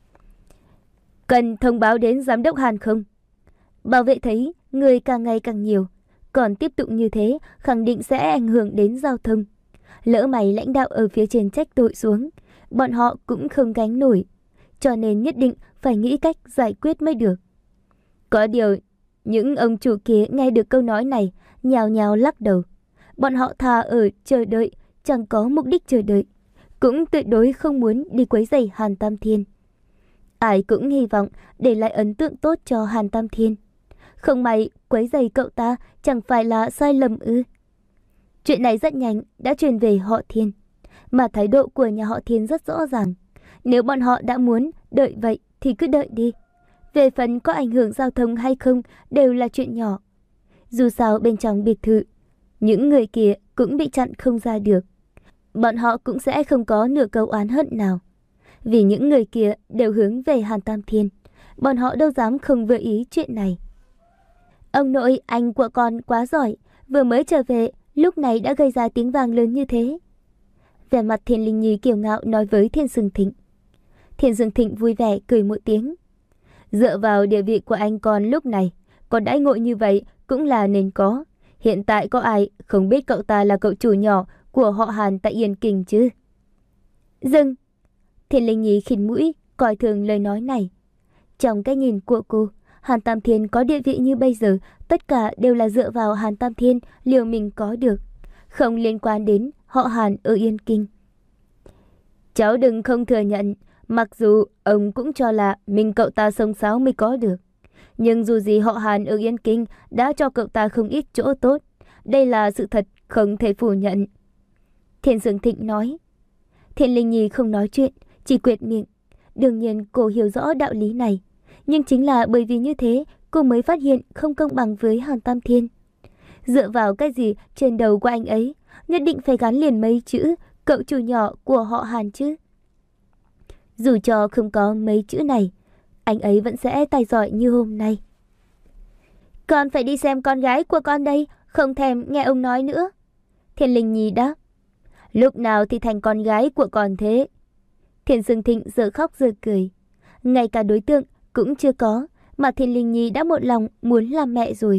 Cần thông báo đến giám đốc Hàn không? Bảo vệ thấy người càng ngày càng nhiều, còn tiếp tục như thế khẳng định sẽ ảnh hưởng đến giao thông. Lỡ mày lãnh đạo ở phía trên trách tội xuống, bọn họ cũng không gánh nổi, cho nên nhất định phải nghĩ cách giải quyết mới được. Có điều, những ông chủ kia nghe được câu nói này, nhào nhào lắc đầu. Bọn họ thà ở chờ đợi, chẳng có mục đích chờ đợi, cũng tuyệt đối không muốn đi quấy rầy Hàn Tam Thiên. Ai cũng hy vọng để lại ấn tượng tốt cho Hàn Tam Thiên. Không may quấy rầy cậu ta chẳng phải là sai lầm ư? Chuyện này rất nhanh đã truyền về họ Thiên, mà thái độ của nhà họ Thiên rất rõ ràng. Nếu bọn họ đã muốn đợi vậy thì cứ đợi đi. Về phần có ảnh hưởng giao thông hay không đều là chuyện nhỏ. Dù sao bên trong biệt thự, những người kia cũng bị chặn không ra được. Bọn họ cũng sẽ không có nửa câu oán hận nào. Vì những người kia đều hướng về Hàn Tam Thiên, bọn họ đâu dám không vừa ý chuyện này. Ông nội, anh của con quá giỏi, vừa mới trở về, lúc này đã gây ra tiếng vang lớn như thế. Vẻ mặt Thiên Linh Nhi kiêu ngạo nói với Thiên Sương Thịnh. Thiên Sương Thịnh vui vẻ cười một tiếng. Dựa vào địa vị của anh con lúc này, còn đãi ngộ như vậy cũng là nên có. Hiện tại có ai không biết cậu ta là cậu chủ nhỏ của họ Hàn tại Yên Kinh chứ? Dừng! Thiên Linh Nhi khịt mũi, coi thường lời nói này. Trong cái nhìn của cô, Hàn Tam Thiên có địa vị như bây giờ, tất cả đều là dựa vào Hàn Tam Thiên liều mình có được, không liên quan đến họ Hàn ở Yên Kinh. Cháu đừng không thừa nhận, mặc dù ông cũng cho là mình cậu ta sống sáo mới có được, nhưng dù gì họ Hàn ở Yên Kinh đã cho cậu ta không ít chỗ tốt. Đây là sự thật không thể phủ nhận. Thiên Sương Thịnh nói. Thiên Linh Nhi không nói chuyện, chỉ quệt miệng. Đương nhiên cô hiểu rõ đạo lý này, nhưng chính là bởi vì như thế cô mới phát hiện không công bằng với Hàn Tam Thiên. Dựa vào cái gì trên đầu của anh ấy nhất định phải gắn liền mấy chữ cậu chủ nhỏ của họ Hàn chứ? Dù cho không có mấy chữ này, anh ấy vẫn sẽ tài giỏi như hôm nay. Con phải đi xem con gái của con đây, không thèm nghe ông nói nữa. Thiên Linh Nhi đáp. Lúc nào thì thành con gái của con thế? Thiên Sương Thịnh giờ khóc giờ cười. Ngay cả đối tượng cũng chưa có, mà Thiên Linh Nhi đã một lòng muốn làm mẹ rồi.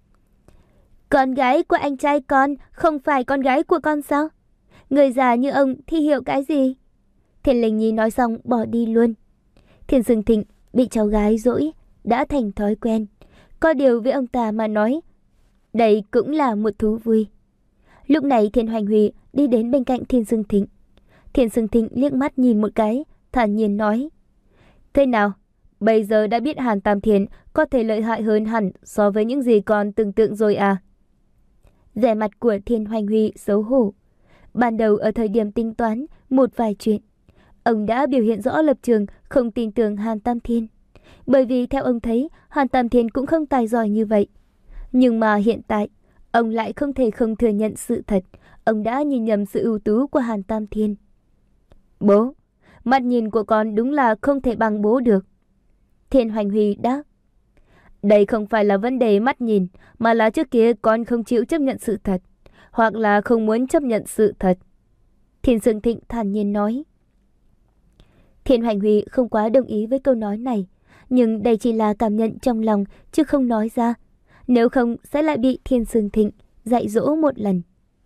Con gái của anh trai con không phải con gái của con sao? Người già như ông thì hiểu cái gì? Thiên Linh Nhi nói xong bỏ đi luôn. Thiên Sương Thịnh bị cháu gái dỗi đã thành thói quen. Có điều với ông ta mà nói, đây cũng là một thú vui. Lúc này Thiên Hoành Huy đi đến bên cạnh Thiên Sương Thịnh. Thiên Sương Thịnh liếc mắt nhìn một cái, thản nhiên nói. Thế nào? Bây giờ đã biết Hàn Tam Thiên có thể lợi hại hơn hẳn so với những gì con tưởng tượng rồi à? Vẻ mặt của Thiên Hoành Huy xấu hổ. Ban đầu ở thời điểm tính toán một vài chuyện, ông đã biểu hiện rõ lập trường không tin tưởng Hàn Tam Thiên. Bởi vì theo ông thấy Hàn Tam Thiên cũng không tài giỏi như vậy. Nhưng mà hiện tại, ông lại không thể không thừa nhận sự thật. Ông đã nhìn nhầm sự ưu tú của Hàn Tam Thiên. Bố, mắt nhìn của con đúng là không thể bằng bố được. Thiên Hoành Huy đáp. Đây không phải là vấn đề mắt nhìn, mà là trước kia con không chịu chấp nhận sự thật, hoặc là không muốn chấp nhận sự thật. Thiên Sương Thịnh thản nhiên nói. Thiên Hoành Huy không quá đồng ý với câu nói này, nhưng đây chỉ là cảm nhận trong lòng chứ không nói ra. Nếu không sẽ lại bị Thiên Sương Thịnh dạy dỗ một lần.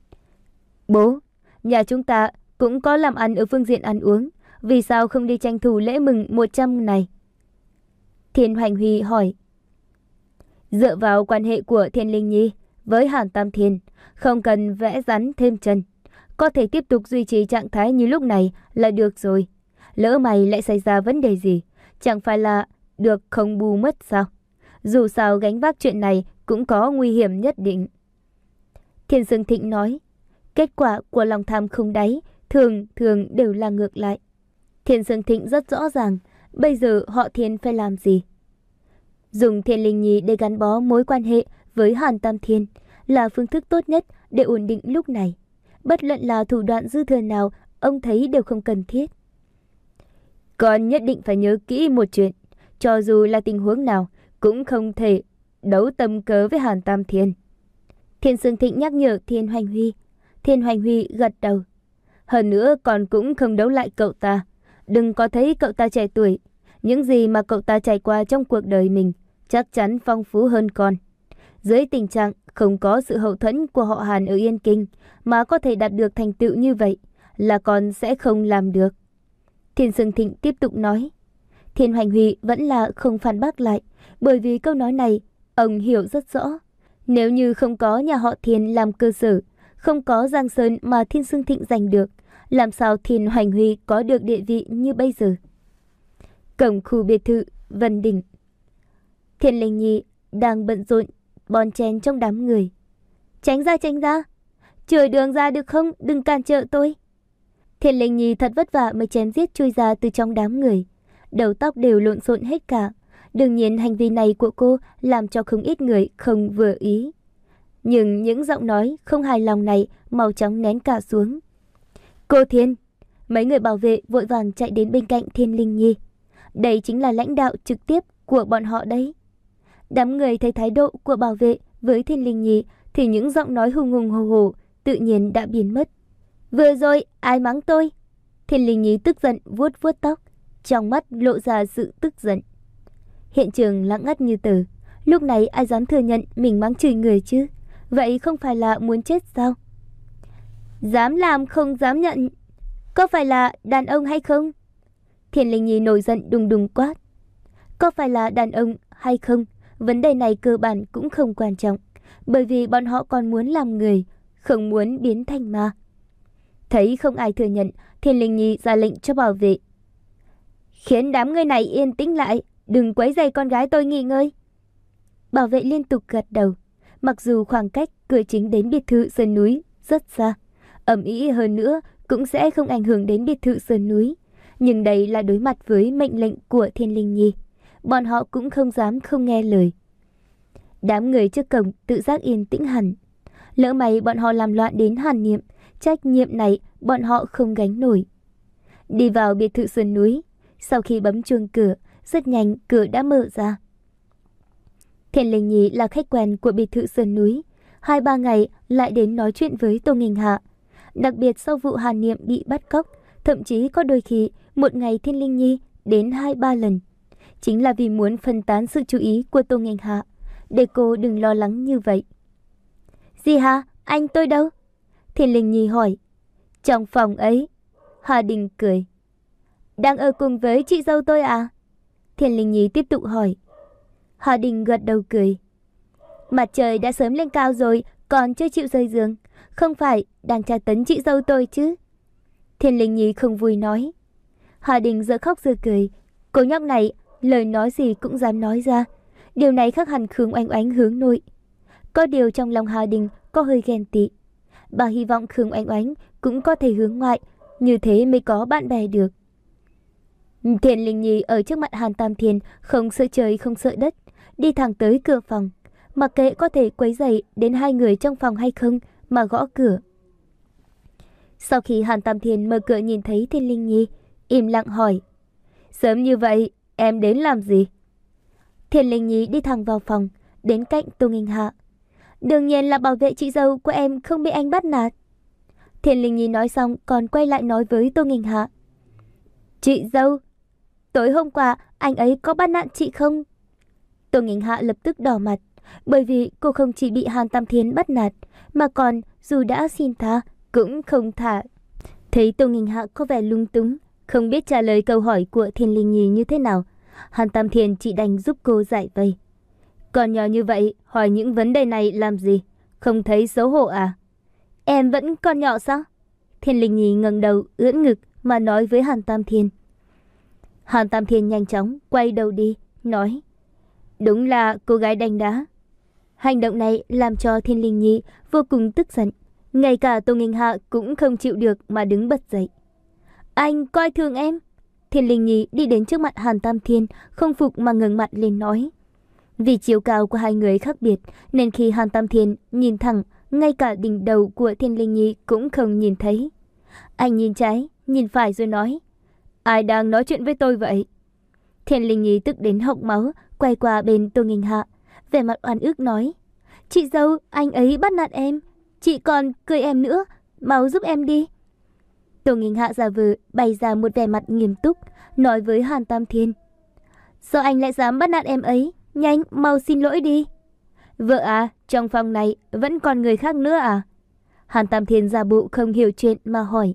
Bố, nhà chúng ta cũng có làm ăn ở phương diện ăn uống, vì sao không đi tranh thủ lễ mừng một trăm này? Thiên Hoành Huy hỏi. Dựa vào quan hệ của Thiên Linh Nhi với Hàn Tam Thiên, không cần vẽ rắn thêm chân, có thể tiếp tục duy trì trạng thái như lúc này là được rồi. Lỡ mày lại xảy ra vấn đề gì, chẳng phải là được không bù mất sao? Dù sao gánh vác chuyện này cũng có nguy hiểm nhất định. Thiên Sương Thịnh nói. Kết quả của lòng tham không đáy thường thường đều là ngược lại. Thiên Sương Thịnh rất rõ ràng bây giờ họ Thiên phải làm gì. Dùng Thiên Linh Nhi để gắn bó mối quan hệ với Hàn Tam Thiên là phương thức tốt nhất để ổn định lúc này. Bất luận là thủ đoạn dư thừa nào, ông thấy đều không cần thiết. Con nhất định phải nhớ kỹ một chuyện, cho dù là tình huống nào cũng không thể đấu tâm cớ với Hàn Tam Thiên. Thiên Sương Thịnh nhắc nhở Thiên Hoành Huy. Thiên Hoành Huy gật đầu. Hơn nữa còn cũng không đấu lại cậu ta. Đừng có thấy cậu ta trẻ tuổi, những gì mà cậu ta trải qua trong cuộc đời mình chắc chắn phong phú hơn con. Dưới tình trạng không có sự hậu thuẫn của họ Hàn ở Yên Kinh mà có thể đạt được thành tựu như vậy là con sẽ không làm được. Thiên Sương Thịnh tiếp tục nói. Thiên Hoành Huy vẫn là không phản bác lại, bởi vì câu nói này ông hiểu rất rõ. Nếu như không có nhà họ Thiên làm cơ sở, không có Giang Sơn mà Thiên Sương Thịnh giành được, làm sao Thiên Hoành Huy có được địa vị như bây giờ? Cổng khu biệt thự Vân Đình, Thiên Linh Nhi đang bận rộn bon chen trong đám người. Tránh ra, tránh ra, chừa đường ra được không, đừng cản trở tôi. Thiên Linh Nhi thật vất vả mới chém giết chui ra từ trong đám người, đầu tóc đều lộn xộn hết cả. Đương nhiên hành vi này của cô làm cho không ít người không vừa ý. Nhưng những giọng nói không hài lòng này mau chóng nén cả xuống. Cô Thiên, mấy người bảo vệ vội vàng chạy đến bên cạnh Thiên Linh Nhi. Đây chính là lãnh đạo trực tiếp của bọn họ đấy. Đám người thấy thái độ của bảo vệ với Thiên Linh Nhi thì những giọng nói hùng hùng hồ hồ tự nhiên đã biến mất. Vừa rồi ai mắng tôi? Thiên Linh Nhi tức giận vuốt vuốt tóc, trong mắt lộ ra sự tức giận. Hiện trường lặng ngắt như tờ. Lúc này ai dám thừa nhận mình mắng chửi người chứ? Vậy không phải là muốn chết sao? Dám làm không dám nhận, có phải là đàn ông hay không? Thiên Linh Nhi nổi giận đùng đùng quát. Có phải là đàn ông hay không, vấn đề này cơ bản cũng không quan trọng, bởi vì bọn họ còn muốn làm người, không muốn biến thành ma. Thấy không ai thừa nhận, Thiên Linh Nhi ra lệnh cho bảo vệ. Khiến đám người này yên tĩnh lại, đừng quấy rầy con gái tôi nghỉ ngơi. Bảo vệ liên tục gật đầu. Mặc dù khoảng cách cửa chính đến biệt thự sơn núi rất xa, ầm ĩ hơn nữa cũng sẽ không ảnh hưởng đến biệt thự sơn núi, nhưng đây là đối mặt với mệnh lệnh của Thiên Linh Nhi, bọn họ cũng không dám không nghe lời. Đám người trước cổng tự giác yên tĩnh hẳn. Lỡ may bọn họ làm loạn đến Hàn Niệm, trách nhiệm này bọn họ không gánh nổi. Đi vào biệt thự sơn núi, sau khi bấm chuông cửa, rất nhanh cửa đã mở ra. Thiên Linh Nhi là khách quen của biệt thự sơn núi, hai ba ngày lại đến nói chuyện với Tô Nghinh Hạ. Đặc biệt sau vụ Hàn Niệm bị bắt cóc, thậm chí có đôi khi một ngày Thiên Linh Nhi đến hai ba lần, chính là vì muốn phân tán sự chú ý của Tô Nghinh Hạ, để cô đừng lo lắng như vậy. Gì hả? Anh tôi đâu? Thiên Linh Nhi hỏi. Trong phòng ấy. Hà Đình cười. Đang ở cùng với chị dâu tôi à? Thiên Linh Nhi tiếp tục hỏi. Hà Đình gật đầu cười. Mặt trời đã sớm lên cao rồi, còn chưa chịu rời giường. Không phải đang tra tấn chị dâu tôi chứ? Thiên Linh Nhi không vui nói. Hà Đình giờ khóc giờ cười. Cô nhóc này lời nói gì cũng dám nói ra. Điều này khác hẳn Khương Oanh Oanh hướng nội. Có điều trong lòng Hà Đình có hơi ghen tị. Bà hy vọng Khương Oanh Oanh cũng có thể hướng ngoại, như thế mới có bạn bè được. Thiên Linh Nhi ở trước mặt Hàn Tam Thiên không sợ trời không sợ đất, đi thẳng tới cửa phòng, mặc kệ có thể quấy rầy đến hai người trong phòng hay không mà gõ cửa. Sau khi Hàn Tam Thiên mở cửa nhìn thấy Thiên Linh Nhi, im lặng hỏi. Sớm như vậy em đến làm gì? Thiên Linh Nhi đi thẳng vào phòng, đến cạnh Tô Nghinh Hạ. Đương nhiên là bảo vệ chị dâu của em không bị anh bắt nạt. Thiên Linh Nhi nói xong còn quay lại nói với Tô Nghinh Hạ. Chị dâu? tối hôm qua anh ấy có bắt nạt chị không? Tô Nghinh Hạ lập tức đỏ mặt, bởi vì cô không chỉ bị Hàn Tam Thiên bắt nạt, mà còn dù đã xin tha cũng không thả. Thấy Tô Nghinh Hạ có vẻ lung túng, không biết trả lời câu hỏi của Thiên Linh Nhi như thế nào, Hàn Tam Thiên chỉ đành giúp cô giải vây. Còn nhỏ như vậy, hỏi những vấn đề này làm gì? Không thấy xấu hổ à? Em vẫn còn nhỏ sao? Thiên Linh Nhi ngẩng đầu, ưỡn ngực mà nói với Hàn Tam Thiên. Hàn Tam Thiên nhanh chóng quay đầu đi, nói: Đúng là cô gái đánh đá. Hành động này làm cho Thiên Linh Nhi vô cùng tức giận. Ngay cả Tô Nghinh Hạ cũng không chịu được mà đứng bật dậy. Anh coi thường em. Thiên Linh Nhi đi đến trước mặt Hàn Tam Thiên, không phục mà ngẩng mặt lên nói. Vì chiều cao của hai người khác biệt, nên khi Hàn Tam Thiên nhìn thẳng, ngay cả đỉnh đầu của Thiên Linh Nhi cũng không nhìn thấy. Anh nhìn trái, nhìn phải rồi nói: Ai đang nói chuyện với tôi vậy? Thiên Linh Nhi tức đến hộc máu, quay qua bên Tô Nghinh Hạ, vẻ mặt oan ức nói: Chị dâu, anh ấy bắt nạt em, chị còn cười em nữa, mau giúp em đi. Tô Nghinh Hạ giả vờ bày ra một vẻ mặt nghiêm túc, nói với Hàn Tam Thiên: Sao anh lại dám bắt nạt em ấy? Nhanh, mau xin lỗi đi. Vợ à, trong phòng này vẫn còn người khác nữa à? Hàn Tam Thiên giả bộ không hiểu chuyện mà hỏi.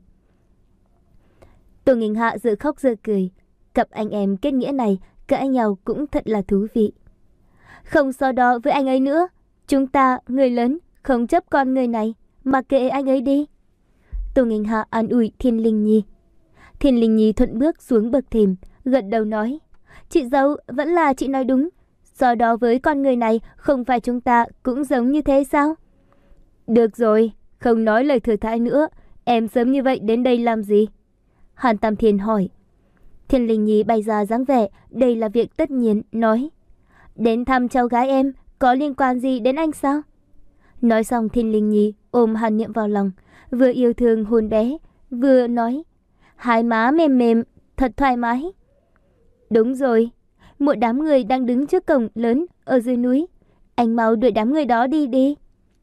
Tô Nghinh Hạ giờ khóc giờ cười, cặp anh em kết nghĩa này cãi nhau cũng thật là thú vị. Không so đo với anh ấy nữa, chúng ta người lớn không chấp con người này, mà kệ anh ấy đi. Tô Nghinh Hạ an ủi Thiên Linh Nhi. Thiên Linh Nhi thuận bước xuống bậc thềm, gật đầu nói: Chị dâu, vẫn là chị nói đúng, so đo với con người này không phải chúng ta cũng giống như thế sao? Được rồi, không nói lời thừa thãi nữa, em sớm như vậy đến đây làm gì? Hàn Tam Thiên hỏi. Thiên Linh Nhi bày ra dáng vẻ đây là việc tất nhiên, nói: Đến thăm cháu gái em, có liên quan gì đến anh sao? Nói xong Thiên Linh Nhi ôm Hàn Niệm vào lòng, vừa yêu thương hôn bé, vừa nói: Hai má mềm mềm, thật thoải mái. Đúng rồi, một đám người đang đứng trước cổng lớn ở dưới núi, anh mau đuổi đám người đó đi đi.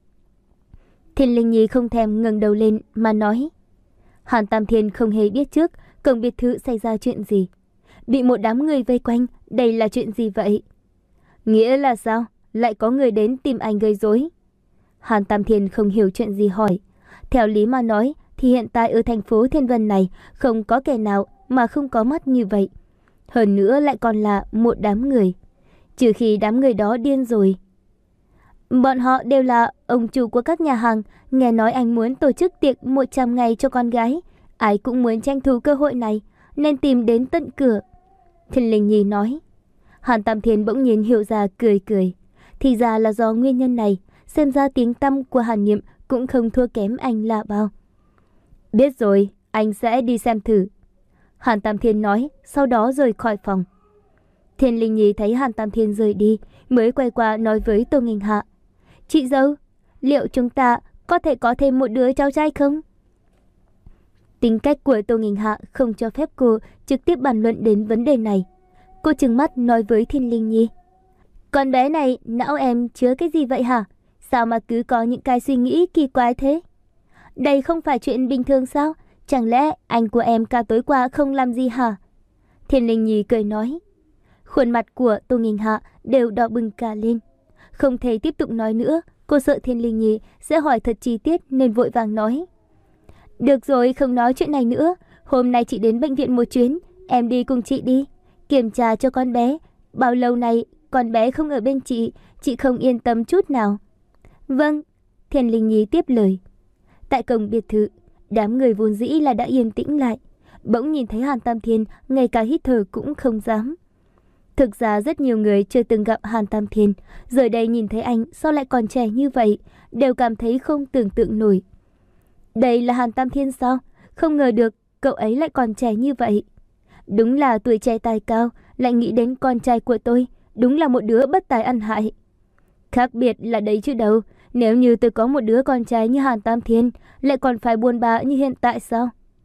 Thiên Linh Nhi không thèm ngẩng đầu lên mà nói. Hàn Tam Thiên không hề biết trước cổng biệt thự xảy ra chuyện gì. Bị một đám người vây quanh, đây là chuyện gì vậy? Nghĩa là sao? Lại có người đến tìm anh gây rối? Hàn Tam Thiên không hiểu chuyện gì hỏi. Theo lý mà nói thì hiện tại ở thành phố Thiên Vân này không có kẻ nào mà không có mắt như vậy. Hơn nữa lại còn là một đám người. Trừ khi đám người đó điên rồi. Bọn họ đều là ông chủ của các nhà hàng. Nghe nói anh muốn tổ chức tiệc một trăm ngày cho con gái. Ai cũng muốn tranh thủ cơ hội này, nên tìm đến tận cửa. Thiên Linh Nhi nói. Hàn Tam Thiên bỗng nhiên hiểu ra, cười cười. Thì ra là do nguyên nhân này. Xem ra tiếng tăm của Hàn Niệm cũng không thua kém anh là bao. Biết rồi, anh sẽ đi xem thử. Hàn Tam Thiên nói, sau đó rời khỏi phòng. Thiên Linh Nhi thấy Hàn Tam Thiên rời đi, mới quay qua nói với Tô Nghinh Hạ. Chị dâu, liệu chúng ta có thể có thêm một đứa cháu trai không? Tính cách của Tô Nghinh Hạ không cho phép cô trực tiếp bàn luận đến vấn đề này. Cô trừng mắt nói với Thiên Linh Nhi. Con bé này, não em chứa cái gì vậy hả? Sao mà cứ có những cái suy nghĩ kỳ quái thế? Đây không phải chuyện bình thường sao? Chẳng lẽ anh của em cả tối qua không làm gì hả? Thiên Linh Nhi cười nói. Khuôn mặt của Tô Nghinh Hạ đều đỏ bừng cả lên. Không thể tiếp tục nói nữa, cô sợ Thiên Linh Nhi sẽ hỏi thật chi tiết nên vội vàng nói. Được rồi, không nói chuyện này nữa. Hôm nay chị đến bệnh viện một chuyến, em đi cùng chị đi. Kiểm tra cho con bé. Bao lâu nay con bé không ở bên chị, chị không yên tâm chút nào. Vâng, Thiên Linh Nhi tiếp lời. Tại cổng biệt thự, đám người vốn dĩ là đã yên tĩnh lại. Bỗng nhìn thấy Hàn Tam Thiên, ngay cả hít thở cũng không dám. Thực ra rất nhiều người chưa từng gặp Hàn Tam Thiên, giờ đây nhìn thấy anh sao lại còn trẻ như vậy, đều cảm thấy không tưởng tượng nổi. Đây là Hàn Tam Thiên sao? Không ngờ được cậu ấy lại còn trẻ như vậy. Đúng là tuổi trẻ tài cao, lại nghĩ đến con trai của tôi, đúng là một đứa bất tài ăn hại. Khác biệt là đấy chứ đâu, nếu như tôi có một đứa con trai như Hàn Tam Thiên, lại còn phải buồn bã như hiện tại sao?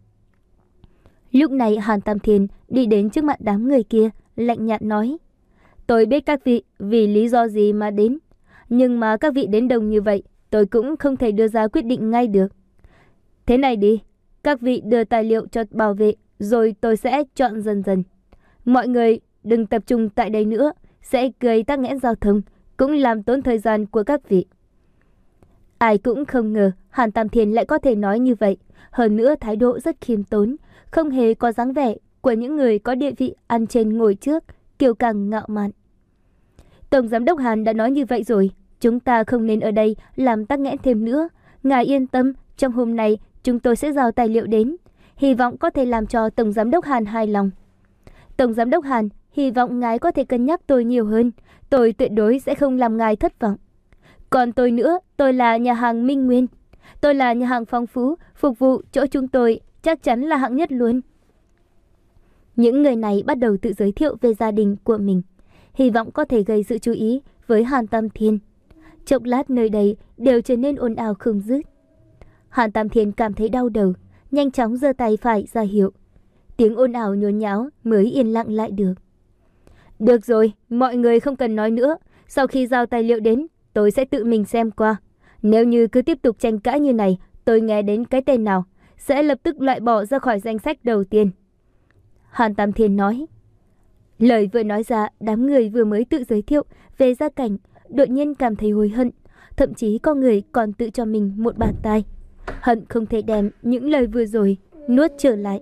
Lúc này Hàn Tam Thiên đi đến trước mặt đám người kia, lạnh nhạt nói. Tôi biết các vị vì lý do gì mà đến, nhưng mà các vị đến đông như vậy, tôi cũng không thể đưa ra quyết định ngay được. Thế này đi, các vị đưa tài liệu cho bảo vệ, rồi tôi sẽ chọn dần dần. Mọi người đừng tập trung tại đây nữa, sẽ gây tắc nghẽn giao thông, cũng làm tốn thời gian của các vị. Ai cũng không ngờ Hàn Tam Thiên lại có thể nói như vậy, hơn nữa thái độ rất khiêm tốn, không hề có dáng vẻ của những người có địa vị ăn trên ngồi trước, kiêu căng ngạo mạn. Tổng giám đốc Hàn đã nói như vậy rồi, chúng ta không nên ở đây làm tắc nghẽn thêm nữa. Ngài yên tâm, trong hôm nay chúng tôi sẽ giao tài liệu đến, hy vọng có thể làm cho Tổng giám đốc Hàn hài lòng. Tổng giám đốc Hàn, hy vọng ngài có thể cân nhắc tôi nhiều hơn, tôi tuyệt đối sẽ không làm ngài thất vọng. Còn tôi nữa, tôi là nhà hàng Minh Nguyên, tôi là nhà hàng phong phú, phục vụ chỗ chúng tôi chắc chắn là hạng nhất luôn. Những người này bắt đầu tự giới thiệu về gia đình của mình, hy vọng có thể gây sự chú ý với Hàn Tam Thiên. Chốc lát nơi đây đều trở nên ồn ào không dứt. Hàn Tam Thiên cảm thấy đau đầu, nhanh chóng giơ tay phải ra hiệu. Tiếng ồn ào nhốn nháo mới yên lặng lại được. Được rồi, mọi người không cần nói nữa. Sau khi giao tài liệu đến, tôi sẽ tự mình xem qua. Nếu như cứ tiếp tục tranh cãi như này, tôi nghe đến cái tên nào, sẽ lập tức loại bỏ ra khỏi danh sách đầu tiên. Hàn Tam Thiên nói. Lời vừa nói ra, đám người vừa mới tự giới thiệu về gia cảnh đột nhiên cảm thấy hối hận, thậm chí có người còn tự cho mình một bạt tai. Hận không thể đem những lời vừa rồi nuốt trở lại.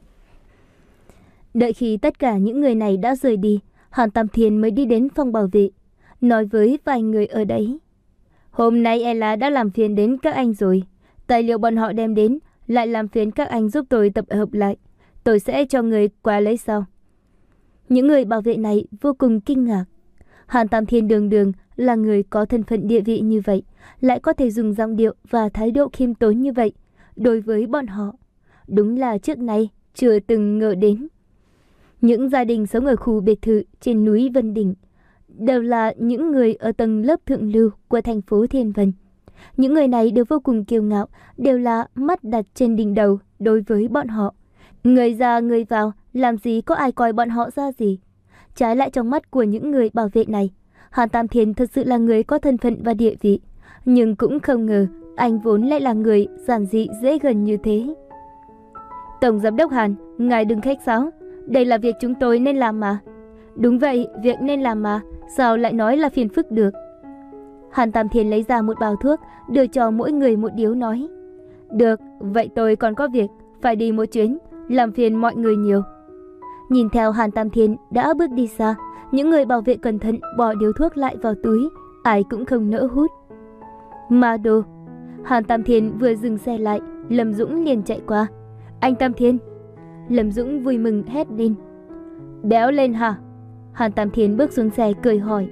Đợi khi tất cả những người này đã rời đi, Hàn Tam Thiên mới đi đến phòng bảo vệ, nói với vài người ở đấy. Hôm nay Ella đã làm phiền đến các anh rồi. Tài liệu bọn họ đem đến lại làm phiền các anh giúp tôi tập hợp lại. Tôi sẽ cho người qua lấy sau. Những người bảo vệ này vô cùng kinh ngạc. Hàn Tam Thiên đường đường là người có thân phận địa vị như vậy, lại có thể dùng giọng điệu và thái độ khiêm tốn như vậy đối với bọn họ. Đúng là trước nay chưa từng ngờ đến. Những gia đình sống ở khu biệt thự trên núi Vân Đỉnh đều là những người ở tầng lớp thượng lưu của thành phố Thiên Vân. Những người này đều vô cùng kiêu ngạo, đều là mắt đặt trên đỉnh đầu đối với bọn họ. Người ra người vào, làm gì có ai coi bọn họ ra gì. Trái lại trong mắt của những người bảo vệ này, Hàn Tam Thiên thật sự là người có thân phận và địa vị, nhưng cũng không ngờ anh vốn lại là người giản dị dễ gần như thế. Tổng giám đốc Hàn, ngài đừng khách sáo, đây là việc chúng tôi nên làm mà. Đúng vậy, việc nên làm mà, sao lại nói là phiền phức được. Hàn Tam Thiên lấy ra một bao thuốc, đưa cho mỗi người một điếu nói. Được, vậy tôi còn có việc, phải đi một chuyến, làm phiền mọi người nhiều. Nhìn theo Hàn Tam Thiên đã bước đi xa, những người bảo vệ cẩn thận bỏ điếu thuốc lại vào túi, ai cũng không nỡ hút. Ma đồ. Hàn Tam Thiên vừa dừng xe lại, Lâm Dũng liền chạy qua. Anh Tam Thiên. Lâm Dũng vui mừng hét lên. Béo lên hả? Hàn Tam Thiên bước xuống xe cười hỏi.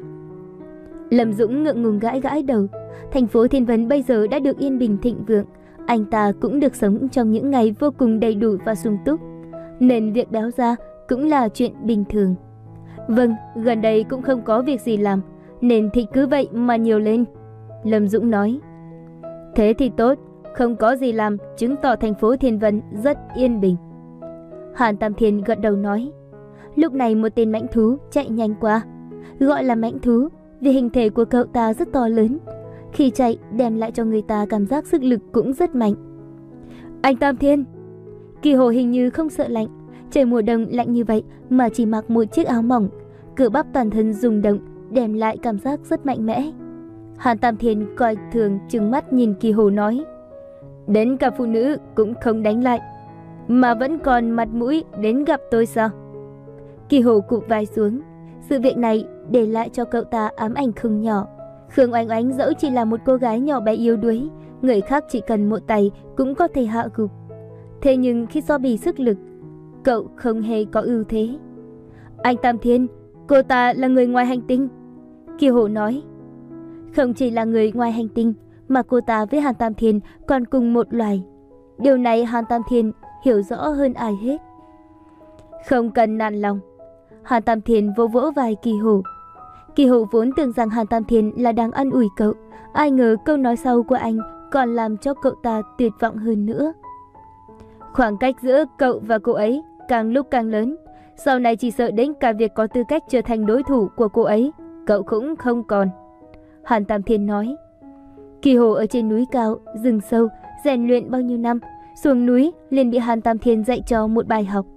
Lâm Dũng ngượng ngùng gãi gãi đầu. Thành phố Thiên Vân bây giờ đã được yên bình thịnh vượng, anh ta cũng được sống trong những ngày vô cùng đầy đủ và sung túc, nên việc béo ra cũng là chuyện bình thường. Vâng, gần đây cũng không có việc gì làm, nên thịt cứ vậy mà nhiều lên. Lâm Dũng nói. Thế thì tốt, không có gì làm chứng tỏ thành phố Thiên Vân rất yên bình. Hàn Tam Thiên gật đầu nói. Lúc này một tên mãnh thú chạy nhanh qua. Gọi là mãnh thú vì hình thể của cậu ta rất to lớn, khi chạy đem lại cho người ta cảm giác sức lực cũng rất mạnh. Anh Tam Thiên. Kỳ Hồ hình như không sợ lạnh, trời mùa đông lạnh như vậy mà chỉ mặc một chiếc áo mỏng, cơ bắp toàn thân rung động, đem lại cảm giác rất mạnh mẽ. Hàn Tam Thiên coi thường trừng mắt nhìn Kỳ Hồ nói. Đến cả phụ nữ cũng không đánh lại, mà vẫn còn mặt mũi đến gặp tôi sao? Kỳ Hồ cụp vai xuống. Sự việc này để lại cho cậu ta ám ảnh không nhỏ. Khương Oanh Oanh dẫu chỉ là một cô gái nhỏ bé yếu đuối, người khác chỉ cần một tay cũng có thể hạ gục. Thế nhưng khi so bì sức lực, cậu không hề có ưu thế. Anh Tam Thiên, cô ta là người ngoài hành tinh. Kỳ Hồ nói. Không chỉ là người ngoài hành tinh, mà cô ta với Hàn Tam Thiên còn cùng một loài. Điều này Hàn Tam Thiên hiểu rõ hơn ai hết. Không cần nản lòng. Hàn Tam Thiên vỗ vỗ vai Kỳ Hồ. Kỳ Hồ vốn tưởng rằng Hàn Tam Thiên là đang an ủi cậu, ai ngờ câu nói sau của anh còn làm cho cậu ta tuyệt vọng hơn nữa. Khoảng cách giữa cậu và cô ấy càng lúc càng lớn, sau này chỉ sợ đến cả việc có tư cách trở thành đối thủ của cô ấy, cậu cũng không còn. Hàn Tam Thiên nói. Kỳ Hồ ở trên núi cao, rừng sâu, rèn luyện bao nhiêu năm, xuống núi liền bị Hàn Tam Thiên dạy cho một bài học.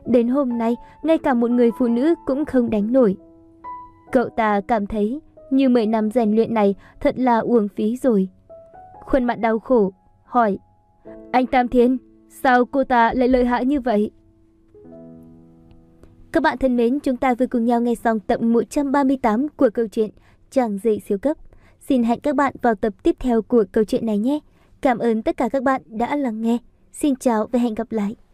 Đến hôm nay, ngay cả một người phụ nữ cũng không đánh nổi. Cậu ta cảm thấy như mười năm rèn luyện này thật là uổng phí rồi. Khuôn mặt đau khổ, hỏi, anh Tam Thiên, sao cô ta lại lợi hại như vậy? Các bạn thân mến, chúng ta vừa cùng nhau nghe xong tập một trăm ba mươi tám của câu chuyện Chàng rể siêu cấp. Xin hẹn các bạn vào tập tiếp theo của câu chuyện này nhé. Cảm ơn tất cả các bạn đã lắng nghe. Xin chào và hẹn gặp lại.